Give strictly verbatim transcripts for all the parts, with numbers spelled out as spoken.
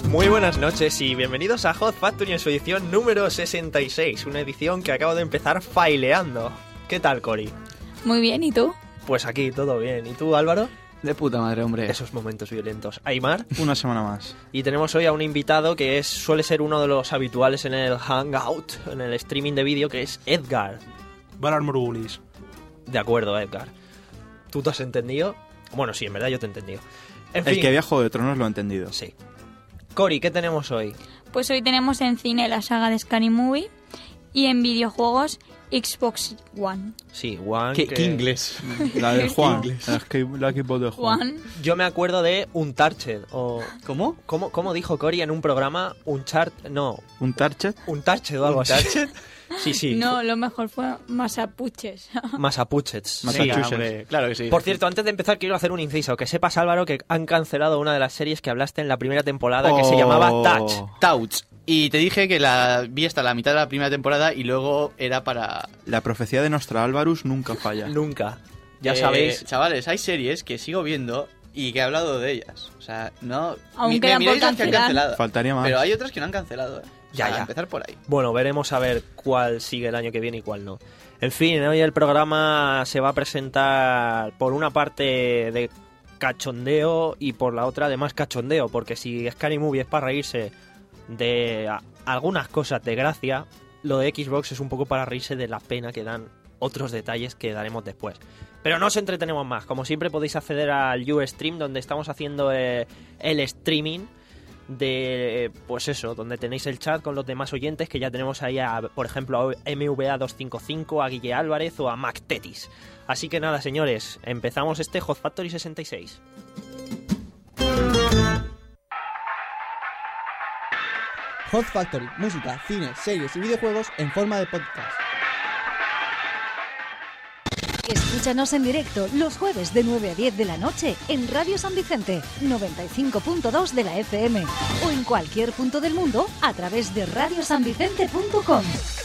Muy buenas noches y bienvenidos a Hot Factory en su edición número sesenta y seis, una edición que acabo de empezar faileando. ¿Qué tal, Cori? Muy bien, ¿y tú? Pues aquí, todo bien. ¿Y tú, Álvaro? De puta madre, hombre. Esos momentos violentos. Aymar. Una semana más. Y tenemos hoy a un invitado que es suele ser uno de los habituales en el Hangout, en el streaming de vídeo, que es Edgar. Valar Morgulis. De acuerdo, Edgar. ¿Tú te has entendido? Bueno, sí, en verdad yo te he entendido. En El fin. que había Juego de Tronos lo ha entendido. Sí. Cori, ¿qué tenemos hoy? Pues hoy tenemos en cine la saga de Scary Movie y en videojuegos Xbox One. Sí, One. ¿Qué, que... qué inglés? La del Juan. La, escape- la equipo de Juan. One. Yo me acuerdo de Uncharted, o... ¿Cómo? ¿Cómo, cómo dijo Cori en un programa? Uncharted... No, ¿Un Tarchet? Uncharted o algo así. Sí, sí. No, lo mejor fue Masapuches. Massachusetts. Massachusetts. Sí. Hombre, claro que sí. Por cierto, antes de empezar quiero hacer un inciso. Que sepas, Álvaro, que han cancelado una de las series que hablaste en la primera temporada que se Oh. llamaba Touch. Touch. Y te dije que la vi hasta la mitad de la primera temporada y luego era para... La profecía de Nostra Álvarus nunca falla. Nunca. Ya Eh, sabéis. Chavales, hay series que sigo viendo y que he hablado de ellas. O sea, no... Aún mi- quedan me por miráis las que han cancelar. cancelado. Faltaría más. Pero hay otras que no han cancelado, ¿eh? O Ya, sea, ya. a empezar por ahí. Bueno, veremos a ver cuál sigue el año que viene y cuál no. En fin, hoy el programa se va a presentar por una parte de cachondeo y por la otra de más cachondeo, porque si Scary Movie es para reírse de a- algunas cosas de gracia, lo de Xbox es un poco para reírse de la pena que dan otros detalles que daremos después. Pero no os entretenemos más, como siempre podéis acceder al Ustream, donde estamos haciendo eh, el streaming de, pues eso, donde tenéis el chat con los demás oyentes, que ya tenemos ahí, a, por ejemplo, a M V A doscientos cincuenta y cinco, a Guille Álvarez o a Mac Tetis. Así que nada, señores, empezamos este Hot Factory sesenta y seis. Hot Factory, música, cine, series y videojuegos en forma de podcast. Escúchanos en directo los jueves de nueve a diez de la noche en Radio San Vicente, noventa y cinco punto dos de la F M o en cualquier punto del mundo a través de radio san vicente punto com.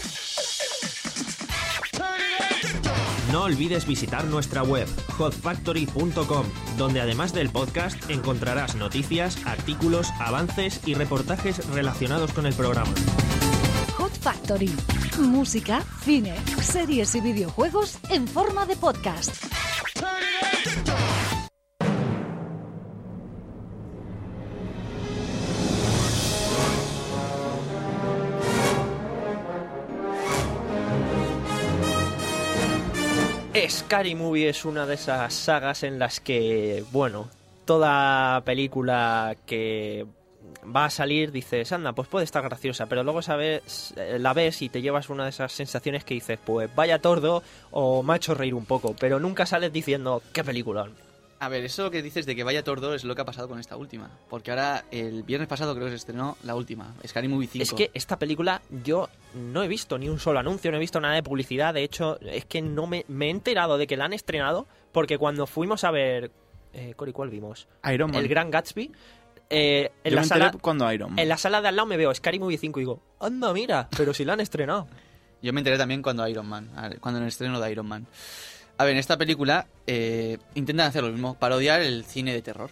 No olvides visitar nuestra web, hot factory punto com, donde además del podcast encontrarás noticias, artículos, avances y reportajes relacionados con el programa. Hot Factory, música, cine, series y videojuegos en forma de podcast. Scary Movie es una de esas sagas en las que, bueno, toda película que va a salir dices, anda, pues puede estar graciosa, pero luego sabes, la ves y te llevas una de esas sensaciones que dices, pues vaya tordo o me ha hecho reír un poco, pero nunca sales diciendo, qué película. A ver, eso que dices de que vaya tordo es lo que ha pasado con esta última. Porque ahora, el viernes pasado creo que se estrenó la última, Scary Movie cinco. Es que esta película yo no he visto ni un solo anuncio, no he visto nada de publicidad, de hecho es que no me, me he enterado de que la han estrenado porque cuando fuimos a ver, eh, Cori, ¿cuál vimos? Iron Man. El Gran Gatsby. Eh, en, Yo la me enteré sala, cuando Iron Man. en la sala de al lado me veo Scary Movie cinco y digo, anda, mira, pero si la han estrenado. Yo me enteré también cuando Iron Man, cuando en el estreno de Iron Man. A ver, en esta película eh, intentan hacer lo mismo, parodiar el cine de terror.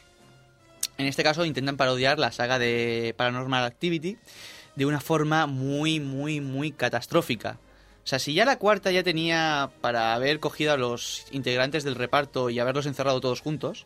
En este caso intentan parodiar la saga de Paranormal Activity de una forma muy, muy, muy catastrófica. O sea, si ya la cuarta ya tenía para haber cogido a los integrantes del reparto y haberlos encerrado todos juntos,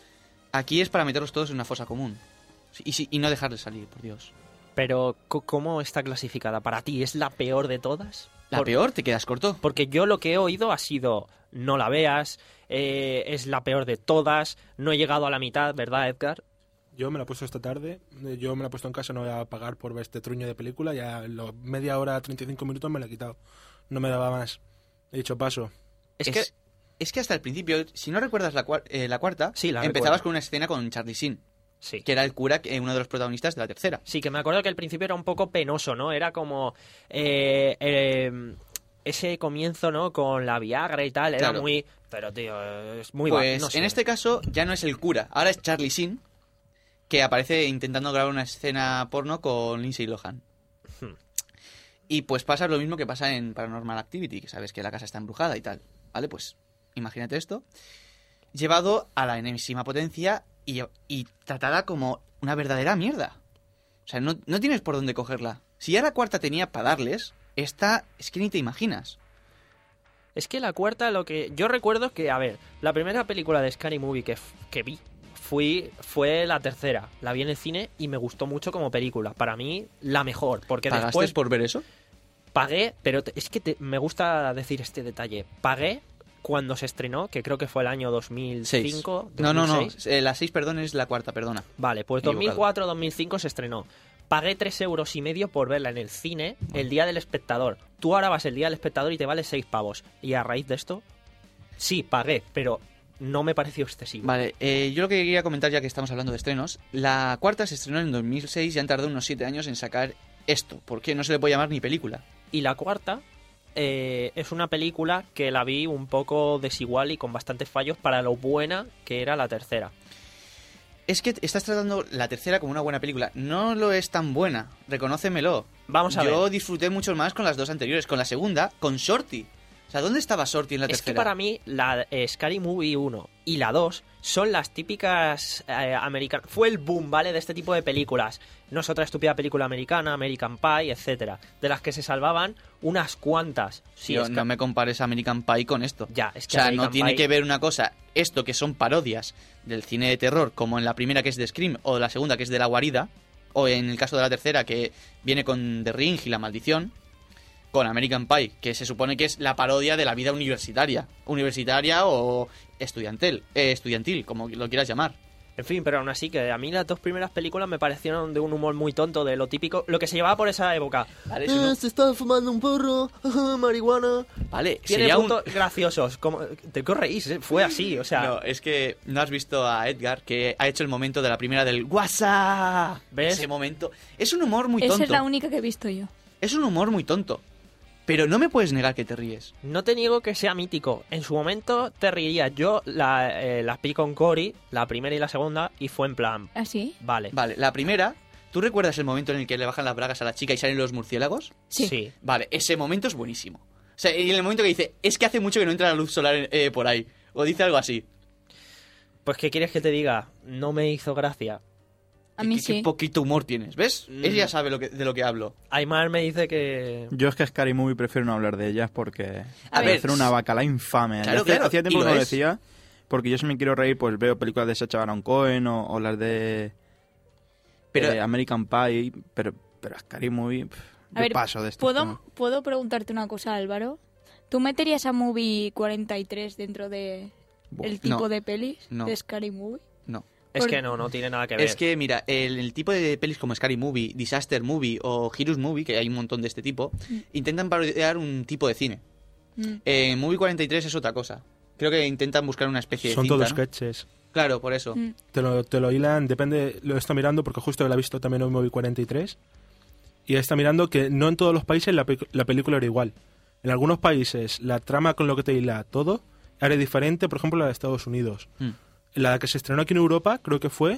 aquí es para meterlos todos en una fosa común. Y, si- y no dejarles salir, por Dios. Pero, co- ¿cómo está clasificada? ¿Para ti es la peor de todas? La Por- peor, te quedas corto. Porque yo lo que he oído ha sido, no la veas, eh, es la peor de todas, no he llegado a la mitad, ¿verdad, Edgar? Yo me la he puesto esta tarde, eh, yo me la he puesto en casa, no voy a pagar por ver este truño de película, ya en lo- media hora, treinta y cinco minutos me la he quitado, no me daba más, he dicho paso. Es, Es, que... es que hasta el principio, si no recuerdas la, cua- eh, la cuarta, Sí, la empezabas recuerdo. con una escena con Charlie Sheen, Sí. que era el cura, que- uno de los protagonistas de la tercera. Sí, que me acuerdo que al principio era un poco penoso, ¿no? Era como eh, eh, ese comienzo, ¿no? Con la Viagra y tal, era Claro. muy... Pero, tío, es muy... va- Pues no sé. en este caso ya no es el cura, ahora es Charlie Sheen, que aparece intentando grabar una escena porno con Lindsay Lohan. Hmm. Y pues pasa lo mismo que pasa en Paranormal Activity, que sabes que la casa está embrujada y tal. ¿Vale? Pues imagínate esto, llevado a la enésima potencia y, y tratada como una verdadera mierda. O sea, no, no tienes por dónde cogerla. Si ya la cuarta tenía para darles, esta es que ni te imaginas. Es que la cuarta, lo que yo recuerdo que, a ver, la primera película de Scary Movie que, que vi fui, fue la tercera. La vi en el cine y me gustó mucho como película. Para mí, la mejor. Porque ¿Pagaste después por ver eso? pagué, pero te- es que te- me gusta decir este detalle. Pagué cuando se estrenó, que creo que fue el año dos mil cinco. Seis. No, no, no. dos mil seis. Eh, la seis, perdón, es la cuarta, perdona. Vale, pues Me he dos mil cuatro dos mil cinco se estrenó. Pagué tres euros y medio por verla en el cine el día del espectador. Tú ahora vas el día del espectador y te vale seis pavos. Y a raíz de esto, sí, pagué, pero no me pareció excesivo. Vale, eh, yo lo que quería comentar, ya que estamos hablando de estrenos, la cuarta se estrenó en dos mil seis y han tardado unos siete años en sacar esto, porque no se le puede llamar ni película. Y la cuarta eh, es una película que la vi un poco desigual y con bastantes fallos para lo buena que era la tercera. Es que estás tratando la tercera como una buena película. No lo es tan buena, reconócemelo. Vamos a Yo ver. disfruté mucho más con las dos anteriores. Con la segunda, con Shorty. O sea, ¿dónde estaba Shorty en la Es tercera? que para mí la eh, Scary Movie uno y la dos son las típicas eh, americanas. Fue el boom, ¿vale? De este tipo de películas. No es otra estúpida película americana, American Pie, etcétera. De las que se salvaban unas cuantas. Sí, Tío, es que- no me compares American Pie con esto. Ya, es que O sea, American no tiene Pie- que ver una cosa, esto que son parodias del cine de terror, como en la primera que es de Scream, o la segunda que es de La Guarida, o en el caso de la tercera que viene con The Ring y La Maldición, con American Pie, que se supone que es la parodia de la vida universitaria. Universitaria o estudiantil, eh, estudiantil, como lo quieras llamar. En fin, pero aún así que a mí las dos primeras películas me parecieron de un humor muy tonto, de lo típico, lo que se llevaba por esa época. Vale, eso no- se está fumando un porro, marihuana. Vale, Tiene sería un... puntos graciosos. Como, ¿te corréis? ¿eh? Fue así, o sea... No, es que no has visto a Edgar, que ha hecho el momento de la primera del WhatsApp. ¿Ves? Ese momento. Es un humor muy Esa tonto. es la única que he visto yo. Es un humor muy tonto. Pero no me puedes negar que te ríes. No te niego que sea mítico. En su momento te reirías. Yo la, eh, las vi con Cory, la primera y la segunda, y fue en plan, ¿Ah, sí? vale. Vale, la primera, ¿tú recuerdas el momento en el que le bajan las bragas a la chica y salen los murciélagos? Sí. Vale, ese momento es buenísimo. O sea, y en el momento que dice, es que hace mucho que no entra la luz solar eh, por ahí. O dice algo así. Pues, ¿qué quieres que te diga? No me hizo gracia. A Qué- mí qué, sí. Qué poquito humor tienes, ¿ves? Mm. Él ya sabe lo que, de lo que hablo. Aymar me dice que... Yo es que Scary Movie prefiero no hablar de ellas porque A me ver, hacer una bacala infame. claro, Hacía- claro, Hacía tiempo y que lo no lo es. decía, porque yo si me quiero reír, pues veo películas de Sacha Baron Cohen o, o las de, Pero- de American Pie, pero, pero Scary Movie, pff, A yo ver, paso de esto. ¿puedo, ¿puedo preguntarte una cosa, Álvaro? ¿Tú meterías a Movie cuarenta y tres dentro de Buah, el tipo no, de pelis no. de Scary Movie? No. Es Por- que no, no tiene nada que ver. Es que, mira, el, el tipo de pelis como Scary Movie, Disaster Movie o Heroes Movie, que hay un montón de este tipo, intentan parodiar un tipo de cine. Mm. Eh, Movie cuarenta y tres es otra cosa. Creo que intentan buscar una especie de Son cinta, todos ¿no? sketches. Claro, por eso. Mm. Te lo, te lo hilan, depende, lo está mirando porque justo la he visto también en Movie cuarenta y tres. Y está mirando que no en todos los países la, pe- la película era igual. En algunos países la trama con lo que te hila todo era diferente, por ejemplo la de Estados Unidos. Mm. La que se estrenó aquí en Europa creo que fue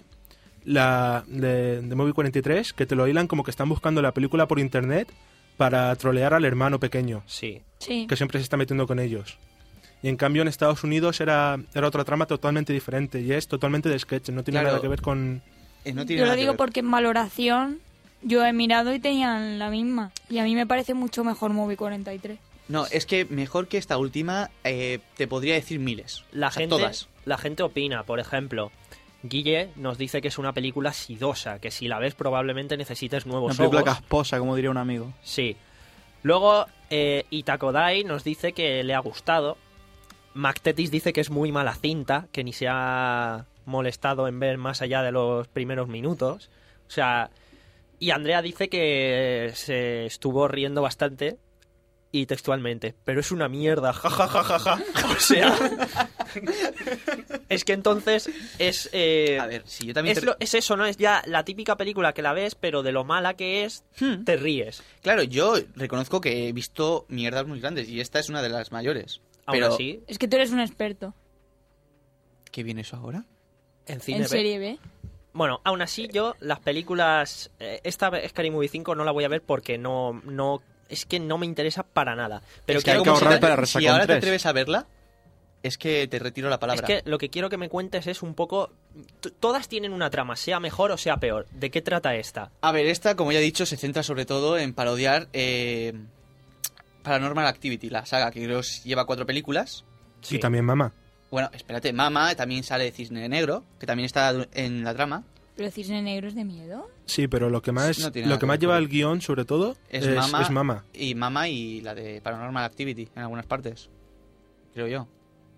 la de, de Movie cuarenta y tres, que te lo hilan como que están buscando la película por internet para trolear al hermano pequeño, Sí. Sí. que siempre se está metiendo con ellos. Y en cambio en Estados Unidos era, era otra trama totalmente diferente y es totalmente de sketch, no tiene Claro. nada que ver con... Eh, no tiene Yo lo nada que digo ver. porque en valoración yo he mirado y tenían la misma. Y a mí me parece mucho mejor Movie cuarenta y tres. No, es que mejor que esta última, eh, te podría decir miles. La O sea, gente, todas. la gente opina, por ejemplo, Guille nos dice que es una película sidosa, que si la ves probablemente necesites nuevos Una película ojos. casposa, como diría un amigo. Sí. Luego, eh, Itakodai nos dice que le ha gustado. Mactetis dice que es muy mala cinta, que ni se ha molestado en ver más allá de los primeros minutos. O sea, y Andrea dice que se estuvo riendo bastante y textualmente, pero es una mierda, ja ja ja ja ja. O sea, es que entonces es eh, A ver, si yo también... es, te- lo- es eso, ¿no? Es ya la típica película que la ves, pero de lo mala que es, Hmm. te ríes. Claro, yo reconozco que he visto mierdas muy grandes y esta es una de las mayores. Aún Pero, así, Es que tú eres un experto ¿qué viene eso ahora? en cine en B. serie B. Bueno, aún así yo las películas... eh, esta Scary Movie cinco no la voy a ver porque no... no es que no me interesa para nada. Pero Es que quiero hay que como ahorrar si te- para Resacón Si ahora te tres. atreves a verla, Es que te retiro la palabra. Es que lo que quiero que me cuentes es un poco... t- Todas tienen una trama, sea mejor o sea peor. ¿De qué trata esta? A ver, esta, como ya he dicho, se centra sobre todo en parodiar eh, Paranormal Activity, la saga que creo que lleva cuatro películas. Sí. Y también Mama. Bueno, espérate, Mama, también sale Cisne Negro, que también está en la trama. ¿Pero Cisne Negro es de miedo? Sí, pero lo que más, No tiene lo nada que que más ver lleva con- el guión, sobre todo, Es, es, Mama, es Mama. Y Mama y la de Paranormal Activity, en algunas partes. Creo yo.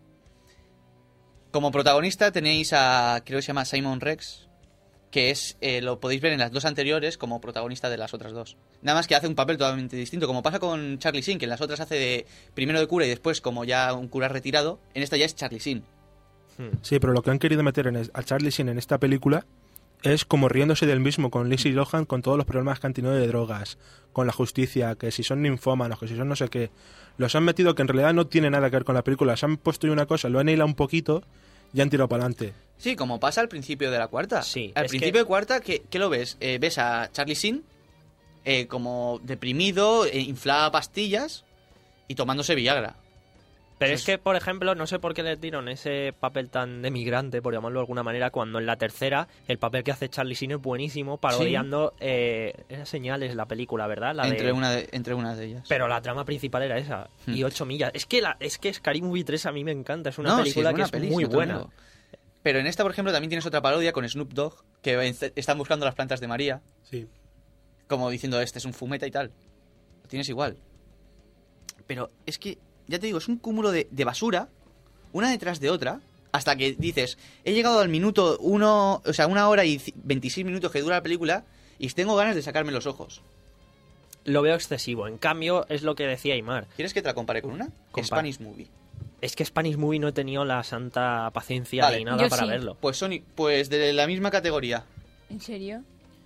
Como protagonista tenéis a, creo que se llama Simon Rex, que es, eh, lo podéis ver en las dos anteriores como protagonista de las otras dos. Nada más que hace un papel totalmente distinto, como pasa con Charlie Sheen, que en las otras hace de primero de cura y después como ya un cura retirado, en esta ya es Charlie Sheen. Hmm. Sí, pero lo que han querido meter en es- a Charlie Sheen en esta película es como riéndose del mismo con Lindsay Lohan, con todos los problemas que han tenido de drogas, con la justicia, que si son ninfómanos, que si son no sé qué. Los han metido que en realidad no tiene nada que ver con la película. Se han puesto ahí una cosa, lo han hilado un poquito y han tirado para adelante. Sí, como pasa al principio de la cuarta. Sí, Al es principio que- de cuarta, ¿qué, qué lo ves? Eh, ves a Charlie Sheen eh, como deprimido, eh, inflada pastillas y tomándose Viagra. Pero Eso es que, por ejemplo, no sé por qué les dieron ese papel tan de migrante, por llamarlo de alguna manera, cuando en la tercera el papel que hace Charlie Sheen es buenísimo, parodiando eh, esas señales la película, ¿verdad? La Entre, de- una de, entre una de ellas. Pero la trama principal era esa, Hmm. y ocho millas. Es que la, es que Scary Movie tres a mí me encanta, es una No, sí, película buena que es peli, muy no te lo buena. niego. Pero en esta, por ejemplo, también tienes otra parodia con Snoop Dogg, que ven- están buscando las plantas de María, Sí. como diciendo, este es un fumeta y tal. Lo tienes igual. Pero es que, ya te digo, es un cúmulo de, de basura, una detrás de otra, hasta que dices, he llegado al minuto uno, o sea, una hora y ci- veintiséis minutos que dura la película, y tengo ganas de sacarme los ojos. Lo veo excesivo. En cambio, es lo que decía Aymar. ¿Quieres que te la compare con una? Compara. Spanish Movie. Es que Spanish Movie no he tenido la santa paciencia Vale, ni nada yo para sí. verlo. Pues Sony, pues de la misma categoría. ¿En serio?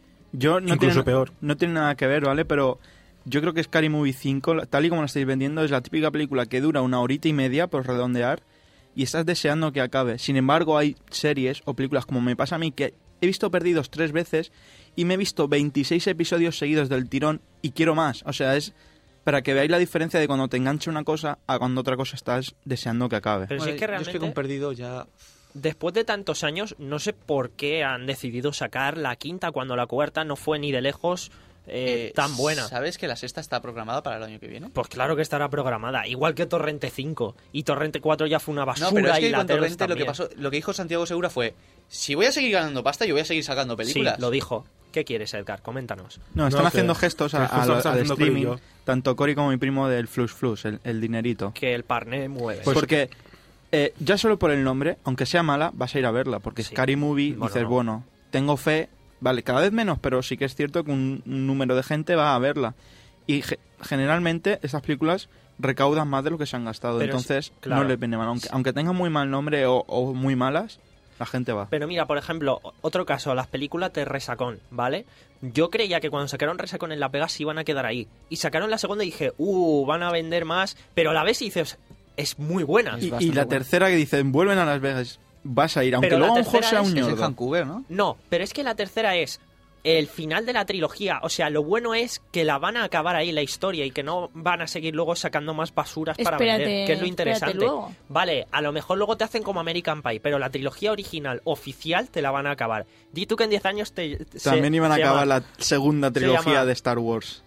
Yo no Incluso tiene, peor. No tiene nada que ver, ¿vale? Pero yo creo que Scary Movie cinco, tal y como la estáis vendiendo, es la típica película que dura una horita y media, por redondear, y estás deseando que acabe. Sin embargo, hay series o películas, como me pasa a mí, que he visto Perdidos tres veces y me he visto veintiséis episodios seguidos del tirón y quiero más. O sea, es para que veáis la diferencia de cuando te engancha una cosa a cuando otra cosa estás deseando que acabe. Pero si es que Yo es que con realmente, Perdido ya... después de tantos años, no sé por qué han decidido sacar la quinta cuando la cuarta no fue ni de lejos eh, Eh, tan buena. ¿Sabes que la sexta está programada para el año que viene? Pues claro que estará programada, igual que Torrente cinco. Y Torrente cuatro ya fue una basura. No, pero es que y la con Telos Torrente lo que también. pasó, lo que dijo Santiago Segura fue, si voy a seguir ganando pasta, yo voy a seguir sacando películas. Sí, lo dijo. ¿Qué quieres, Edgar? Coméntanos. No, están No, haciendo que- gestos a, que a justo lo- lo está al haciendo Cory y streaming, yo. tanto Cory como mi primo del Flux Flux, el, el dinerito. Que el parné mueve. Pues- Porque eh, ya solo por el nombre, aunque sea mala, vas a ir a verla. Porque Sí. Scary Movie, Bueno, dices, no. bueno, tengo fe, vale, cada vez menos, pero sí que es cierto que un, un número de gente va a verla. Y ge- generalmente estas películas recaudan más de lo que se han gastado. Pero Entonces, sí, claro. no les viene mal. Aunque, aunque tengan muy mal nombre o, o muy malas, la gente va. Pero mira, por ejemplo, otro caso, las películas de Resacón, ¿vale? Yo creía que cuando sacaron Resacón en La Pega se iban a quedar ahí. Y sacaron la segunda y dije, uh, van a vender más. Pero a la vez dices, es muy buena. Es Y, y bastante la buena. tercera que dicen, vuelven a Las Vegas, vas a ir. Aunque Pero la luego a lo mejor tercera sea es- un Es en ñordo. Vancouver, ¿no? No, pero es que la tercera es el final de la trilogía. O sea, lo bueno es que la van a acabar ahí la historia y que no van a seguir luego sacando más basuras para Espérate, vender, que es lo espérate interesante. luego. Vale, a lo mejor luego te hacen como American Pie, pero la trilogía original, oficial, te la van a acabar. Di tú que en diez años te... se- También iban a se acabar llama- la segunda se trilogía llama- de Star Wars.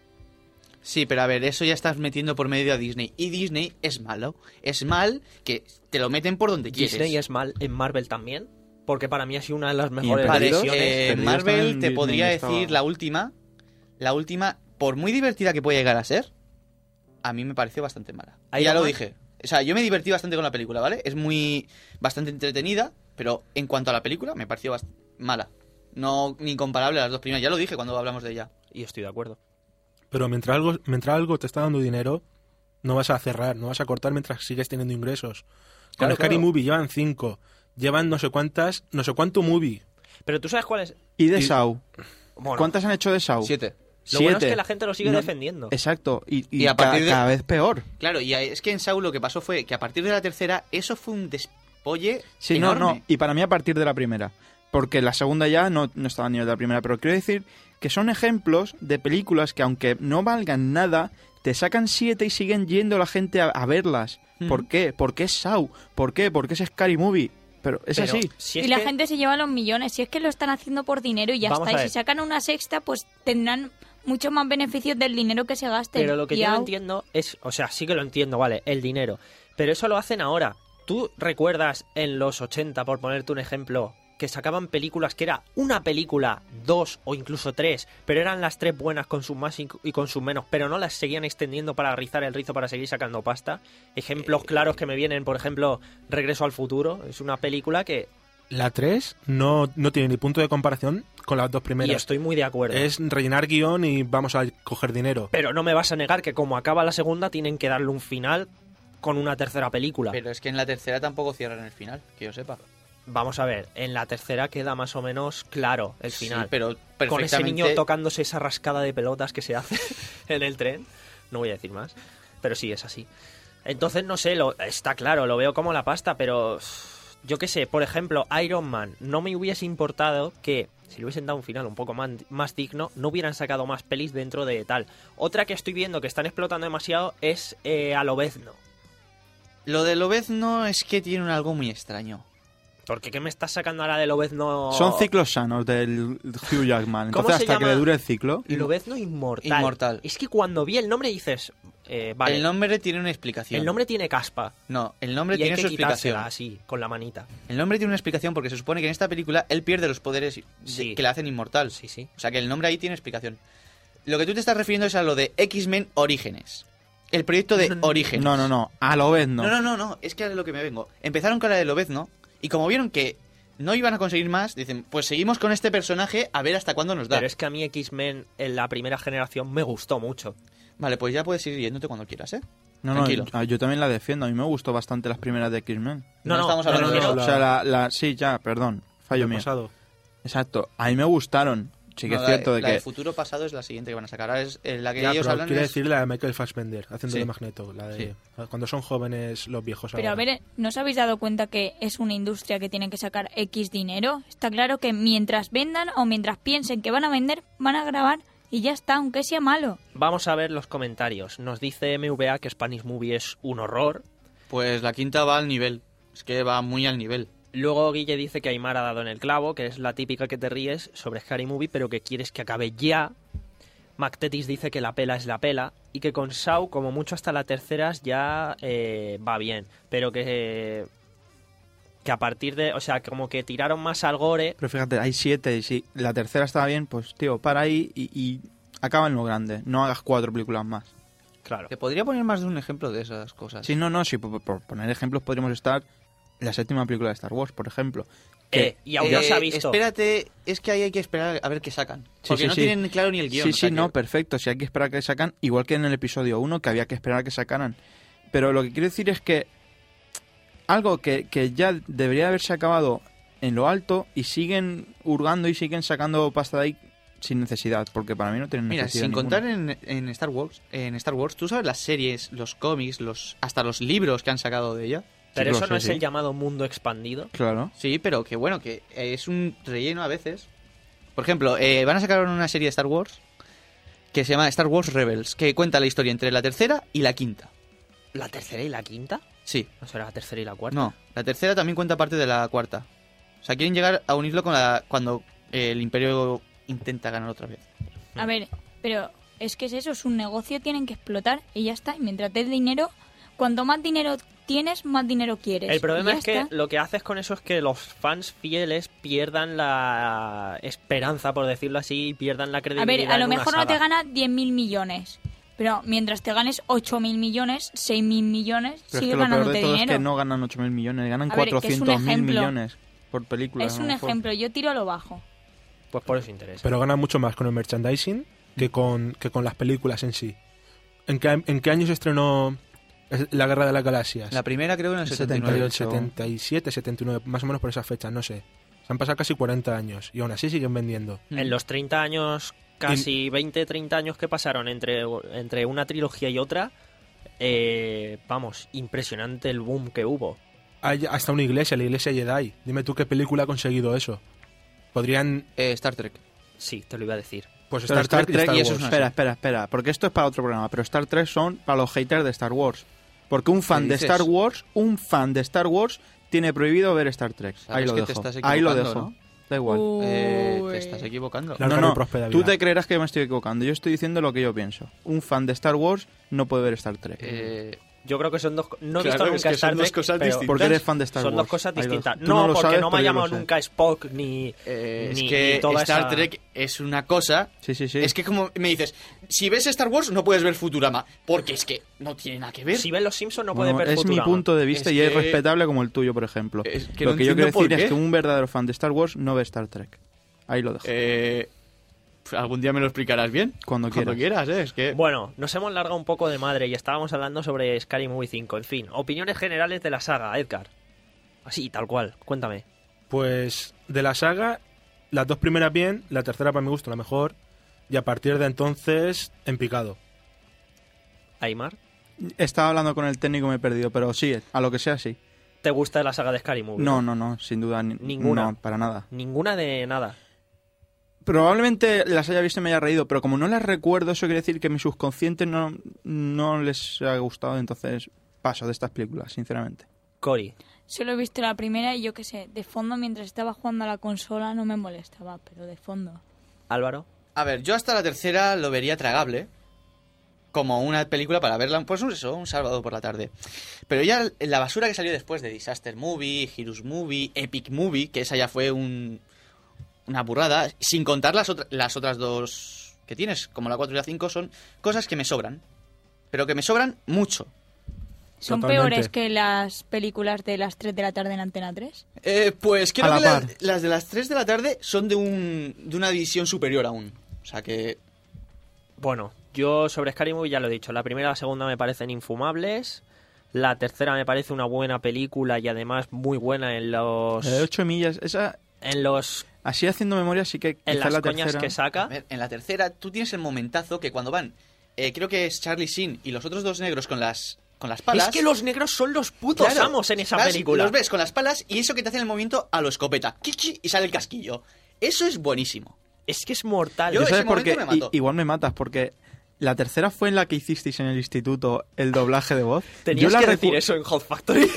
Sí, pero a ver, eso ya estás metiendo por medio a Disney. Y Disney es malo. Es mal que te lo meten por donde quieres. Disney es mal en Marvel también, porque para mí ha sido una de las mejores Vale, Perdidos? decisiones. eh, Perdidos Marvel también te Disney podría estaba- decir la última. La última, por muy divertida que pueda llegar a ser, a mí me pareció bastante mala. ¿Ahí ya lo nomás? dije. O sea, yo me divertí bastante con la película, ¿vale? Es muy... bastante entretenida, pero en cuanto a la película, me pareció bast- mala. No ni comparable a las dos primeras. Ya lo dije cuando hablamos de ella. Y estoy de acuerdo. Pero mientras algo, mientras algo te está dando dinero, no vas a cerrar, no vas a cortar mientras sigues teniendo ingresos. Con Claro, Scary claro. Movie llevan cinco, llevan no sé cuántas, no sé cuánto movie. Pero tú sabes cuál es... Y de Y- Saw. Bueno, ¿Cuántas han hecho de Saw? Siete. lo bueno es Siete. que la gente lo sigue No- defendiendo. Exacto. Y, y Y a ca- partir de- cada vez peor. Claro, y es que en Saul lo que pasó fue que a partir de la tercera, eso fue un despolle Sí, enorme. no, no. Y para mí a partir de la primera. Porque la segunda ya no, no estaba a nivel de la primera. Pero quiero decir que son ejemplos de películas que aunque no valgan nada, te sacan siete y siguen yendo la gente a, a verlas. Ujú. ¿Por qué? ¿Por qué es Saw? ¿Por qué? Porque es Scary Movie. Pero es Pero así. si y es la que- gente se lleva los millones. Si es que lo están haciendo por dinero y ya Vamos está. a Y ver. si sacan una sexta, pues tendrán mucho más beneficios del dinero que se gasten. Pero lo que Y yo no au. entiendo es, o sea, sí que lo entiendo, vale, el dinero. Pero eso lo hacen ahora. ¿Tú recuerdas en los ochenta, por ponerte un ejemplo, que sacaban películas que era una película, dos o incluso tres, pero eran las tres buenas con sus más y y con sus menos, pero no las seguían extendiendo para rizar el rizo para seguir sacando pasta? Ejemplos claros que me vienen, por ejemplo, Regreso al futuro. Es una película que... La tres no, no tiene ni punto de comparación con las dos Y primeras. estoy muy de acuerdo. Es rellenar guión y vamos a coger dinero. Pero no me vas a negar que como acaba la segunda, tienen que darle un final con una tercera película. Pero es que en la tercera tampoco cierran el final, que yo sepa. Vamos a ver, en la tercera queda más o menos claro el final. Sí, pero Con ese perfectamente... niño tocándose esa rascada de pelotas que se hace en el tren. No voy a decir más, pero sí, es así. Entonces, no sé, lo, está claro, lo veo como la pasta, pero yo qué sé, por ejemplo, Iron Man, no me hubiese importado que, si le hubiesen dado un final un poco más, más digno, no hubieran sacado más pelis dentro de tal. Otra que estoy viendo que están explotando demasiado es eh, a Lobezno. Lo de Lobezno es que tiene un algo muy extraño. Porque ¿qué me estás sacando ahora de Lobezno? Son ciclos sanos del Hugh Jackman. ¿Cómo Entonces, se hasta que llama? le dure el ciclo. Lobezno inmortal. Inmortal. Es que cuando vi el nombre dices, eh, vale, El nombre tiene una explicación. el nombre tiene caspa. No, el nombre Y hay tiene que su quitársela explicación. así, con la manita. El nombre tiene una explicación porque se supone que en esta película él pierde los poderes de- Sí. que le hacen inmortal. Sí, sí. O sea que el nombre ahí tiene explicación. Lo que tú te estás refiriendo es a lo de X-Men Orígenes. El proyecto de Orígenes. No, no, no. A lo vez no. No, no, no, no. Es que es lo que me vengo. Empezaron con la de Lobezno y como vieron que no iban a conseguir más, dicen, pues seguimos con este personaje a ver hasta cuándo nos da. Pero es que a mí X-Men en la primera generación me gustó mucho. Vale, pues ya puedes ir yéndote cuando quieras, ¿eh? No, no, Tranquilo. yo, yo también la defiendo. A mí me gustó bastante las primeras de X-Men. No, No no, estamos no, hablando no, de no, eso. no. O sea, la, la, sí, ya, perdón. Fallo El mío. pasado. Exacto. A mí me gustaron. Sí que No, es la- cierto de la que... de futuro pasado es la siguiente que van a sacar. Ahora es eh, la que Ya, ellos pero hablan quiere es- decir la de Michael Fassbender, haciendo Sí. de Magneto. La de, Sí. Cuando son jóvenes los viejos Pero a ahora. ver, ¿no os habéis dado cuenta que es una industria que tiene que sacar X dinero? Está claro que mientras vendan o mientras piensen que van a vender, van a grabar y ya está, aunque sea malo. Vamos a ver los comentarios. Nos dice M V A que Spanish Movie es un horror. Pues la quinta va al nivel. Es que va muy al nivel. Luego Guille dice que Aymar ha dado en el clavo, que es la típica que te ríes sobre Scary Movie, pero que quieres que acabe ya. Mactetis dice que la pela es la pela y que con Saw, como mucho hasta la tercera, ya eh, va bien, pero que que a partir de, o sea, como que tiraron más al gore. Pero fíjate, hay siete y si la tercera estaba bien, pues tío, para ahí y, y acaba en lo grande. No hagas cuatro películas más. Claro. Te podría poner más de un ejemplo de esas cosas. Sí, no, no, sí, por, por poner ejemplos podríamos estar la séptima película de Star Wars, por ejemplo. Que- Eh, y aún no Eh, se ha visto. Espérate, es que ahí hay que esperar a ver qué sacan. Sí, Porque sí, no sí. tienen claro ni el guión. Sí, o sí, sea no, que- perfecto. Si hay que esperar a que sacan, igual que en el episodio uno, que había que esperar a que sacaran. Pero lo que quiero decir es que algo que, que ya debería haberse acabado en lo alto y siguen hurgando y siguen sacando pasta de ahí sin necesidad, porque para mí no tienen Mira, necesidad sin ninguna. contar en, en Star Wars, en Star Wars, tú sabes las series, los cómics, los hasta los libros que han sacado de ella. Pero Sí, eso lo no sé, es sí. el llamado mundo expandido. Claro. Sí, pero que bueno, que es un relleno a veces. Por ejemplo, eh, van a sacar una serie de Star Wars que se llama Star Wars Rebels, que cuenta la historia entre la tercera y la quinta. ¿La tercera y la quinta? Sí, ¿No será la tercera y la cuarta? no, la tercera también cuenta parte de la cuarta. O sea, quieren llegar a unirlo con la cuando eh, el Imperio intenta ganar otra vez. A ver, pero es que es eso, es un negocio, tienen que explotar y ya está. Y mientras des dinero, cuanto más dinero tienes, más dinero quieres. El problema Y ya es que está. lo que haces con eso es que los fans fieles pierdan la esperanza, por decirlo así, y pierdan la A credibilidad. ver, a lo en una mejor no saga. te gana diez mil millones. Pero mientras te ganes ocho mil millones, seis mil millones, Pero es sigue que lo peor ganándote de todo dinero. es que no ganan ocho mil millones, ganan A ver, que es un cuatrocientos mil ejemplo. millones por película. Es a lo un mejor. ejemplo, yo tiro a lo bajo. Pues por eso interesa. Pero gana mucho más con el merchandising que con, que con las películas en sí. ¿En qué, en qué año se estrenó La Guerra de las Galaxias? La primera creo que en el El setenta y En nueve. el setenta y siete, setenta y nueve, más o menos por esas fechas, no sé. Se han pasado casi cuarenta años y aún así siguen vendiendo. En los treinta años, casi veinte, treinta años que pasaron entre, entre una trilogía y otra, eh, vamos, impresionante el boom que hubo. Hay hasta una iglesia, la iglesia Jedi. Dime tú qué película ha conseguido eso. Podrían... Eh, Star Trek. Sí, te lo iba a decir. Pues Pero Star, Trek, y Star y eso Wars. es una- Espera, espera, espera, porque esto es para otro programa, pero Star Trek son para los haters de Star Wars. Porque un fan ¿Qué de dices? Star Wars, un fan de Star Wars tiene prohibido ver Star Trek. Sabes Ahí lo que te dejo. estás Ahí lo equivocando, dejo. ¿no? Da igual. Eh, Uy. te estás equivocando. Claro. no, Larga no, prosperidad. tú te creerás que yo me estoy equivocando. Yo estoy diciendo lo que yo pienso. Un fan de Star Wars no puede ver Star Trek. Eh, Yo creo que son dos... co- No he Claro, visto es nunca que Star son dos Trek, cosas pero distintas. porque eres fan de Star son Wars. dos cosas Ahí lo- distintas. tú No, lo porque sabes, no me ha pero yo lo llamado sé. nunca Spock ni... eh, ni- es que ni toda Star esa- Trek es una cosa. Sí, sí, sí. Es que como me dices, si ves Star Wars no puedes ver Futurama, porque es que no tiene nada que ver. Si ves Los Simpsons no Bueno, puede ver es mi Futurama. punto de vista Es y es que- respetable como el tuyo, por ejemplo. Es que lo no que yo quiero entiendo por decir es qué. que un verdadero fan de Star Wars no ve Star Trek. Ahí lo dejo. Eh, algún día me lo explicarás bien. Cuando Cuando quieras. quieras, ¿eh? Es que... Bueno, nos hemos largado un poco de madre y estábamos hablando sobre Scary Movie cinco. En fin, opiniones generales de la saga, Edgar. Así, tal cual. Cuéntame. Pues de la saga, las dos primeras bien, la tercera para mi gusto la mejor, y a partir de entonces en picado. Aymar, Estaba hablando con el técnico y me he perdido, pero sí, a lo que sea, sí. ¿te gusta la saga de Scary Movie? No, no, no, sin duda. ni- Ninguna. No, para nada. Ninguna de nada. Probablemente las haya visto y me haya reído, pero como no las recuerdo, eso quiere decir que mi subconsciente no, no les ha gustado, entonces paso de estas películas, sinceramente. Cory, Solo he visto la primera y yo qué sé, de fondo mientras estaba jugando a la consola no me molestaba, pero de fondo. Álvaro, A ver, yo hasta la tercera lo vería tragable. Como una película para verla, pues eso, un sábado por la tarde. Pero ya la basura que salió después de Disaster Movie, Heroes Movie, Epic Movie, que esa ya fue un, una burrada, sin contar las, otra- las otras dos que tienes, como la cuatro y la cinco, son cosas que me sobran. Pero que me sobran mucho. ¿Son Totalmente. peores que las películas de las tres de la tarde en Antena tres? Eh, pues creo A que la las, par. las de las tres de la tarde son de, un, de una división superior aún. O sea que... bueno, yo sobre Scary Movie ya lo he dicho. La primera y la segunda me parecen infumables. La tercera me parece una buena película y además muy buena en los... La de ocho millas, esa, En los... así haciendo memoria, sí que En quizá las la coñas tercera... que A saca. ver, en la tercera tú tienes el momentazo que cuando van... eh, creo que es Charlie Sheen y los otros dos negros con las, con las palas... Es que los negros son los putos Claro, amos en esa vas, película. Los ves con las palas y eso que te hace en el movimiento a lo escopeta. Kichi, y sale el casquillo. Eso es buenísimo. Es que es mortal. Yo ¿Yo sabes ese por momento qué? me mató. I- igual me matas, porque la tercera fue en la que hicisteis en el instituto el doblaje de voz. Tenías Yo la que decir recu- eso en Hot Factory.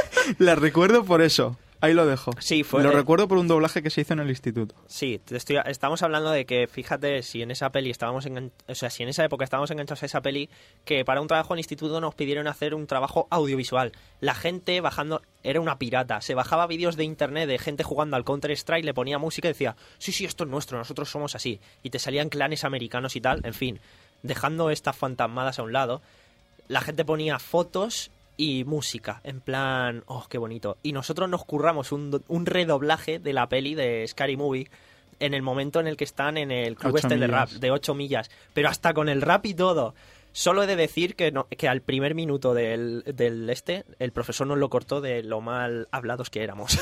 La recuerdo por eso. Ahí lo dejo. Sí, fue- Lo recuerdo por un doblaje que se hizo en el instituto. Sí, te estoy, estamos hablando de que, fíjate, si en esa peli estábamos engan- o sea, si en esa época estábamos enganchados a esa peli, que para un trabajo en instituto nos pidieron hacer un trabajo audiovisual. La gente bajando, era una pirata, se bajaba vídeos de internet de gente jugando al Counter Strike, le ponía música y decía, sí, sí, esto es nuestro, nosotros somos así. Y te salían clanes americanos y tal, en fin, dejando estas fantasmadas a un lado, la gente ponía fotos y música, en plan, oh, qué bonito. Y nosotros nos curramos un, do- un redoblaje de la peli de Scary Movie en el momento en el que están en el club Ocho este de rap, millas. de ocho millas. Pero hasta con el rap y todo. Solo he de decir que, no, que al primer minuto del, del este, el profesor nos lo cortó de lo mal hablados que éramos.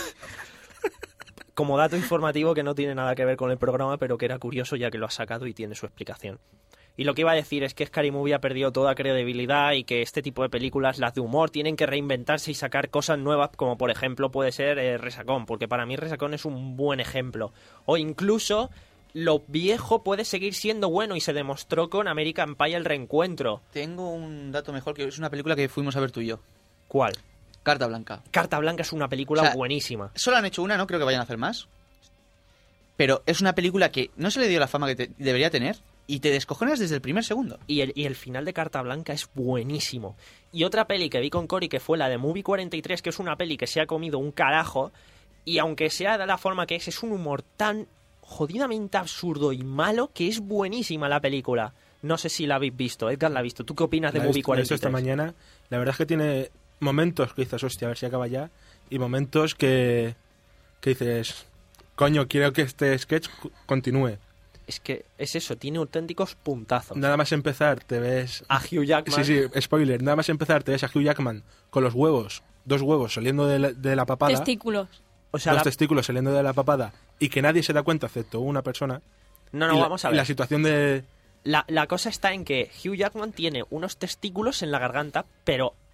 Como dato informativo que no tiene nada que ver con el programa, pero que era curioso ya que lo ha sacado y tiene su explicación. Y lo que iba a decir es que Scary Movie ha perdido toda credibilidad y que este tipo de películas, las de humor, tienen que reinventarse y sacar cosas nuevas, como por ejemplo puede ser eh, Resacón, porque para mí Resacón es un buen ejemplo. O incluso lo viejo puede seguir siendo bueno y se demostró con American Pie El Reencuentro. Tengo un dato mejor, que es una película que fuimos a ver tú y yo. ¿Cuál? Carta Blanca. Carta Blanca es una película O sea, buenísima. Solo han hecho una, no creo que vayan a hacer más. Pero es una película que no se le dio la fama que te- debería tener y te descojonas desde el primer segundo. Y el, y el final de Carta Blanca es buenísimo. Y otra peli que vi con Cory, que fue la de Movie cuarenta y tres, que es una peli que se ha comido un carajo. Y aunque sea de la forma que es, es un humor tan jodidamente absurdo y malo que es buenísima la película. No sé si la habéis visto. Edgar la ha visto. ¿Tú qué opinas de La he Movie visto- la he visto cuarenta y tres? esta mañana. La verdad es que tiene momentos que dices, hostia, a ver si acaba ya. Y momentos que, que dices, coño, quiero que este sketch cu- continúe. Es que es eso, tiene auténticos puntazos. Nada más empezar te ves... A Hugh Jackman. Sí, sí, spoiler. Nada más empezar te ves a Hugh Jackman con los huevos, dos huevos saliendo de la, de la papada. Testículos. O sea, Los la- testículos saliendo de la papada y que nadie se da cuenta excepto una persona. no, no, y la- vamos a y ver. la situación de... La, la cosa está en que Hugh Jackman tiene unos testículos en la garganta, pero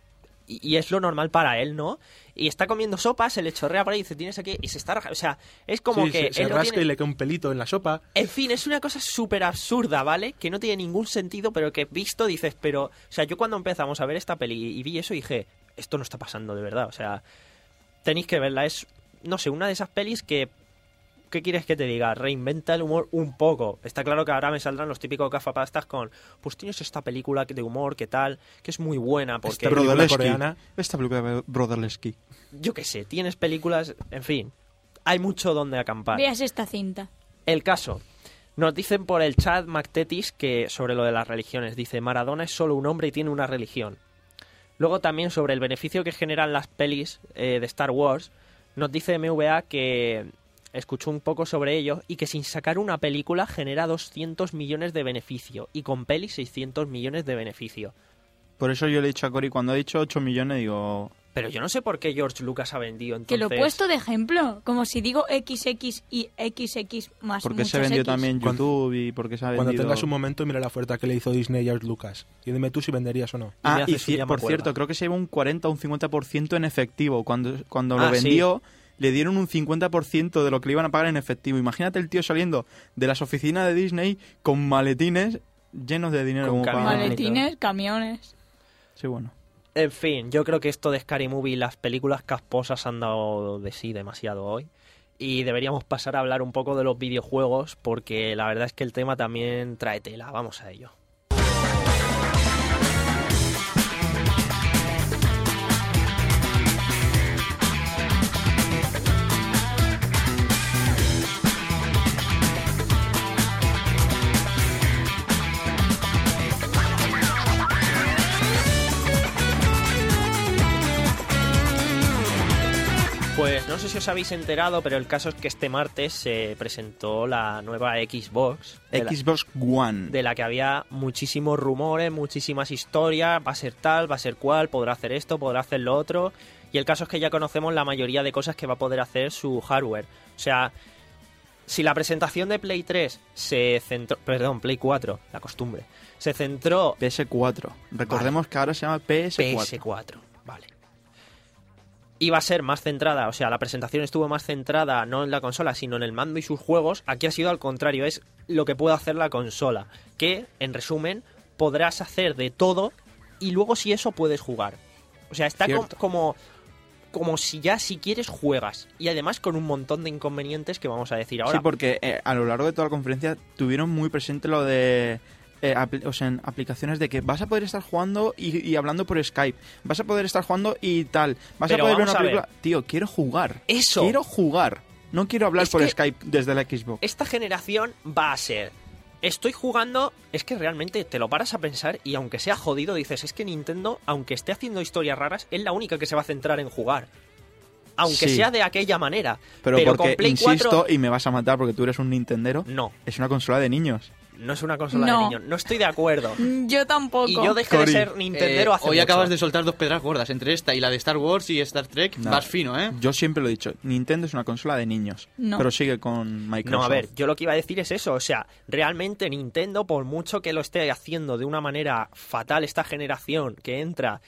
y, y es lo normal para él, ¿no? Y está comiendo sopa, se le chorrea por ahí y dice, tienes aquí, y se está rajando. O sea, es como Sí, que... se, se él no rasca tiene- y le cae un pelito en la sopa. En fin, es una cosa súper absurda, ¿vale? Que no tiene ningún sentido, pero que visto dices, pero... O sea, yo cuando empezamos a ver esta peli y vi eso dije, esto no está pasando de verdad, o sea, tenéis que verla, es, no sé, una de esas pelis que... ¿Qué quieres que te diga? Reinventa el humor un poco. Está claro que ahora me saldrán los típicos gafapastas con, pues tienes esta película de humor, ¿qué tal? Que es muy buena, porque... Esta película Brotherlesky. coreana. Esta película de Brotherlesky. Yo qué sé, tienes películas... En fin, hay mucho donde acampar. Veas esta cinta. El caso. Nos dicen por el chat Mactetis que sobre lo de las religiones. Dice, Maradona es solo un hombre y tiene una religión. Luego también sobre el beneficio que generan las pelis eh, de Star Wars. Nos dice M V A que escuchó un poco sobre ello y que sin sacar una película genera doscientos millones de beneficio. Y con pelis seiscientos millones de beneficio. Por eso yo le he dicho a Cory, cuando ha dicho ocho millones, digo... Pero yo no sé por qué George Lucas ha vendido entonces... Que lo he puesto de ejemplo. Como si digo equis equis y equis equis más Porque se muchas vendió X. también Cuando- YouTube y porque se ha vendido... Cuando tengas un momento, mira la oferta que le hizo Disney a George Lucas. Y dime tú si venderías o no. Y me Ah, y haces un ci- llama por cuerda. cierto, creo que se lleva un cuarenta o un cincuenta por ciento en efectivo. Cuando, cuando Ah, lo sí. vendió, le dieron un cincuenta por ciento de lo que le iban a pagar en efectivo. Imagínate el tío saliendo de las oficinas de Disney con maletines llenos de dinero. Con como para- camiones. Maletines, camiones. Sí, bueno. En fin, yo creo que esto de Scary Movie y las películas casposas han dado de sí demasiado hoy. Y deberíamos pasar a hablar un poco de los videojuegos, porque la verdad es que el tema también trae tela. Vamos a ello. Pues no sé si os habéis enterado, pero el caso es que este martes se presentó la nueva Xbox. de la- Xbox One. de la que había muchísimos rumores, muchísimas historias, va a ser tal, va a ser cual, podrá hacer esto, podrá hacer lo otro. Y el caso es que ya conocemos la mayoría de cosas que va a poder hacer su hardware. O sea, si la presentación de Play tres se centró, perdón, Play cuatro, la costumbre, se centró P S cuatro. Recordemos que ahora se llama P S P cuatro. S cuatro, vale. Iba a ser más centrada, o sea, la presentación estuvo más centrada no en la consola, sino en el mando y sus juegos. Aquí ha sido al contrario, es lo que puede hacer la consola. Que, en resumen, podrás hacer de todo y luego si eso puedes jugar. O sea, está com- Cierto. como, como si ya si quieres juegas. Y además con un montón de inconvenientes que vamos a decir ahora. Sí, porque eh, a lo largo de toda la conferencia tuvieron muy presente lo de... eh, apl- o sea, en aplicaciones de que vas a poder estar jugando y, y hablando por Skype. Vas a poder estar jugando y tal. Vas Pero a poder ver vamos una a ver. película... Tío, quiero jugar. Eso. Quiero jugar. No quiero hablar Es por que- Skype desde la Xbox. Esta generación va a ser... Estoy jugando, es que realmente te lo paras a pensar y aunque sea jodido dices, es que Nintendo, aunque esté haciendo historias raras, es la única que se va a centrar en jugar. Aunque Sí. sea de aquella manera. Pero, con porque, Play insisto, cuatro, y me vas a matar porque tú eres un Nintendero, no, es una consola de niños. no es una consola No. de niños. No estoy de acuerdo. Yo tampoco. Y yo dejé Cory. de ser Nintendero Eh, hace hoy mucho. acabas de soltar dos pedras gordas. Entre esta y la de Star Wars y Star Trek, No. vas fino, ¿eh? Yo siempre lo he dicho, Nintendo es una consola de niños. No. Pero sigue con Microsoft. No, a ver, yo lo que iba a decir es eso, o sea, realmente Nintendo, por mucho que lo esté haciendo de una manera fatal esta generación que entra,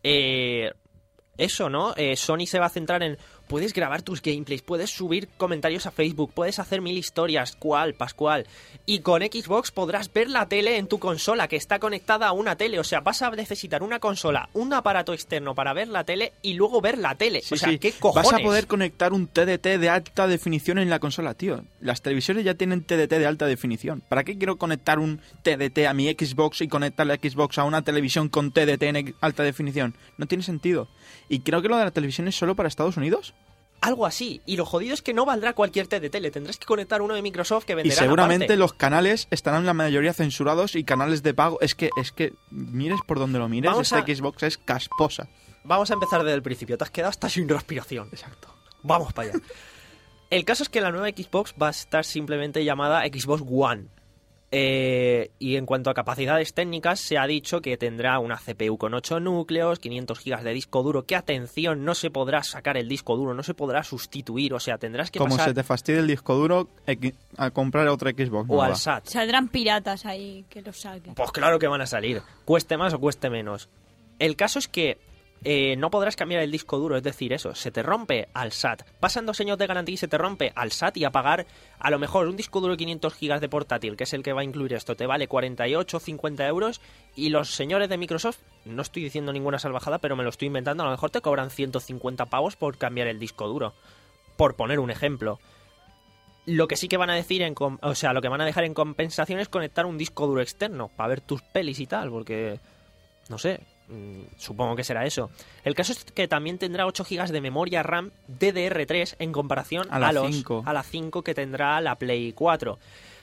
eh, eso, ¿no? Eh, Sony se va a centrar en, puedes grabar tus gameplays, puedes subir comentarios a Facebook, puedes hacer mil historias, cual, pascual, y con Xbox podrás ver la tele en tu consola, que está conectada a una tele, o sea, vas a necesitar una consola, un aparato externo para ver la tele y luego ver la tele, Sí, o sea, sí. ¿qué cojones? Vas a poder conectar un T D T de alta definición en la consola, tío. Las televisiones ya tienen T D T de alta definición. ¿Para qué quiero conectar un T D T a mi Xbox y conectar la Xbox a una televisión con T D T en ex- alta definición? No tiene sentido. Y creo que lo de la televisión es solo para Estados Unidos. Algo así. Y lo jodido es que no valdrá cualquier T D T. Le tendrás que conectar uno de Microsoft que Y venderán seguramente aparte. los canales estarán la mayoría censurados y canales de pago. Es que, es que, mires por donde lo mires, Vamos esta a- Xbox es casposa. Vamos a empezar desde el principio. Te has quedado hasta sin respiración. Exacto. Vamos para allá. El caso es que la nueva Xbox va a estar simplemente llamada Xbox One. Eh, y en cuanto a capacidades técnicas, se ha dicho que tendrá una C P U con ocho núcleos, quinientos gigas de disco duro, que atención, no se podrá sacar el disco duro, no se podrá sustituir, o sea, tendrás que Como pasar se te fastidie el disco duro, equi- a comprar otra Xbox. o nueva. al S A T. Saldrán piratas ahí que los saquen. Pues claro que van a salir, cueste más o cueste menos. El caso es que eh, no podrás cambiar el disco duro, es decir, eso, se te rompe al S A T. Pasan dos años de garantía y se te rompe al S A T y a pagar, a lo mejor, un disco duro de quinientos gigas de portátil, que es el que va a incluir esto, te vale cuarenta y ocho, cincuenta euros, y los señores de Microsoft, no estoy diciendo ninguna salvajada, pero me lo estoy inventando, a lo mejor te cobran ciento cincuenta pavos por cambiar el disco duro, por poner un ejemplo. Lo que sí que van a decir, en com- o sea, lo que van a dejar en compensación es conectar un disco duro externo para ver tus pelis y tal, porque, no sé, mmm, supongo que será eso. El caso es que también tendrá ocho gigas de memoria RAM D D R tres en comparación A la a, los, cinco. a la cinco que tendrá la Play cuatro.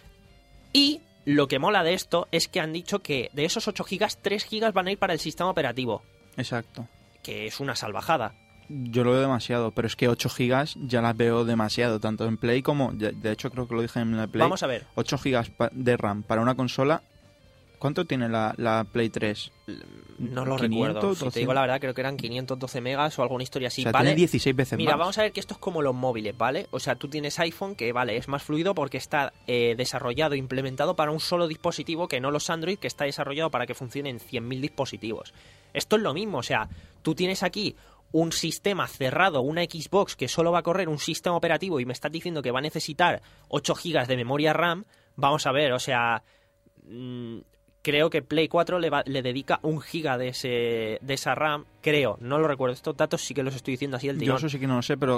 Y lo que mola de esto es que han dicho que de esos ocho gigas, tres gigas van a ir para el sistema operativo, Exacto. que es una salvajada. Yo lo veo demasiado, pero es que ocho gigas ya las veo demasiado, tanto en Play como... De de hecho, creo que lo dije en la Play. Vamos a ver. ocho gigas pa- de RAM para una consola... ¿Cuánto tiene la, la Play tres? No lo quinientos, recuerdo. Si te doscientos. digo la verdad, creo que eran quinientos doce megas o alguna historia así, O sea, ¿vale? tiene dieciséis veces Mira, más. vamos a ver que esto es como los móviles, ¿vale? O sea, tú tienes iPhone que, vale, es más fluido porque está eh, desarrollado, implementado para un solo dispositivo, que no los Android, que está desarrollado para que funcione en cien mil dispositivos. Esto es lo mismo, o sea, tú tienes aquí un sistema cerrado, una Xbox que solo va a correr un sistema operativo y me estás diciendo que va a necesitar ocho gigas de memoria RAM. Vamos a ver, o sea... Mmm, creo que Play cuatro le, va, le dedica un giga de, ese, de esa RAM, creo, no lo recuerdo. Estos datos sí que los estoy diciendo así del tirón. Yo eso sí que no lo sé, pero...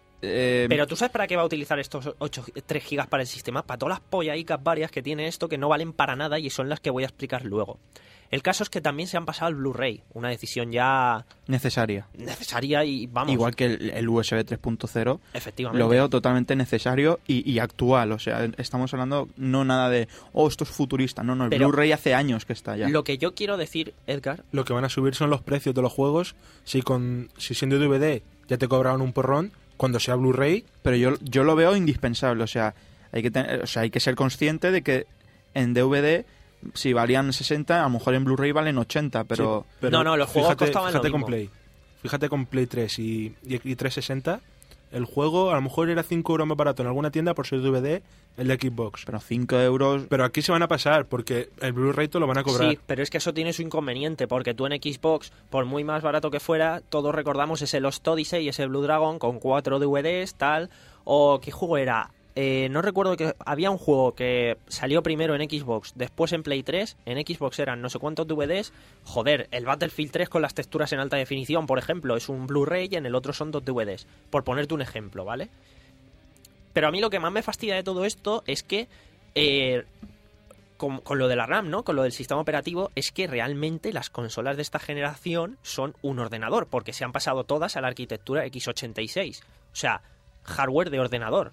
eh, Pero tú sabes para qué va a utilizar estos ocho, tres gigas para el sistema, para todas las pollaicas varias que tiene esto que no valen para nada y son las que voy a explicar luego. El caso es que también se han pasado al Blu-ray, una decisión ya necesaria. necesaria y vamos. Igual que el, el U S B tres punto cero. Efectivamente. Lo veo totalmente necesario y, y actual. O sea, estamos hablando no nada de, oh, esto es futurista. No, no, el Pero Blu-ray hace años que está ya. Lo que yo quiero decir, Edgar... Lo que van a subir son los precios de los juegos. Si con si siendo D V D ya te cobraban un porrón, cuando sea Blu-ray... Pero yo, yo lo veo indispensable. O sea, hay que tener, o sea, hay que ser consciente de que en D V D... Si valían sesenta, a lo mejor en Blu-ray valen ochenta, pero... Sí, pero no, no, los juegos fíjate, costaban fíjate lo con mismo. Play. Fíjate con Play tres y, y, y trescientos sesenta, el juego a lo mejor era cinco euros más barato en alguna tienda por ser D V D, el de Xbox. Pero cinco euros... Pero aquí se van a pasar porque el Blu-ray te lo van a cobrar. Sí, pero es que eso tiene su inconveniente, porque tú en Xbox, por muy más barato que fuera, todos recordamos ese Lost Odyssey, ese Blue Dragon con cuatro D V Ds, tal... O, ¿qué juego era? Eh, no recuerdo que había un juego que salió primero en Xbox, después en Play tres, en Xbox eran no sé cuántos D V Ds, joder, el Battlefield tres con las texturas en alta definición, por ejemplo, es un Blu-ray y en el otro son dos D V Ds, por ponerte un ejemplo, ¿vale? Pero a mí lo que más me fastidia de todo esto es que, eh, con, con lo de la RAM, ¿no? Con lo del sistema operativo, es que realmente las consolas de esta generación son un ordenador, porque se han pasado todas a la arquitectura equis ochenta y seis, o sea, hardware de ordenador.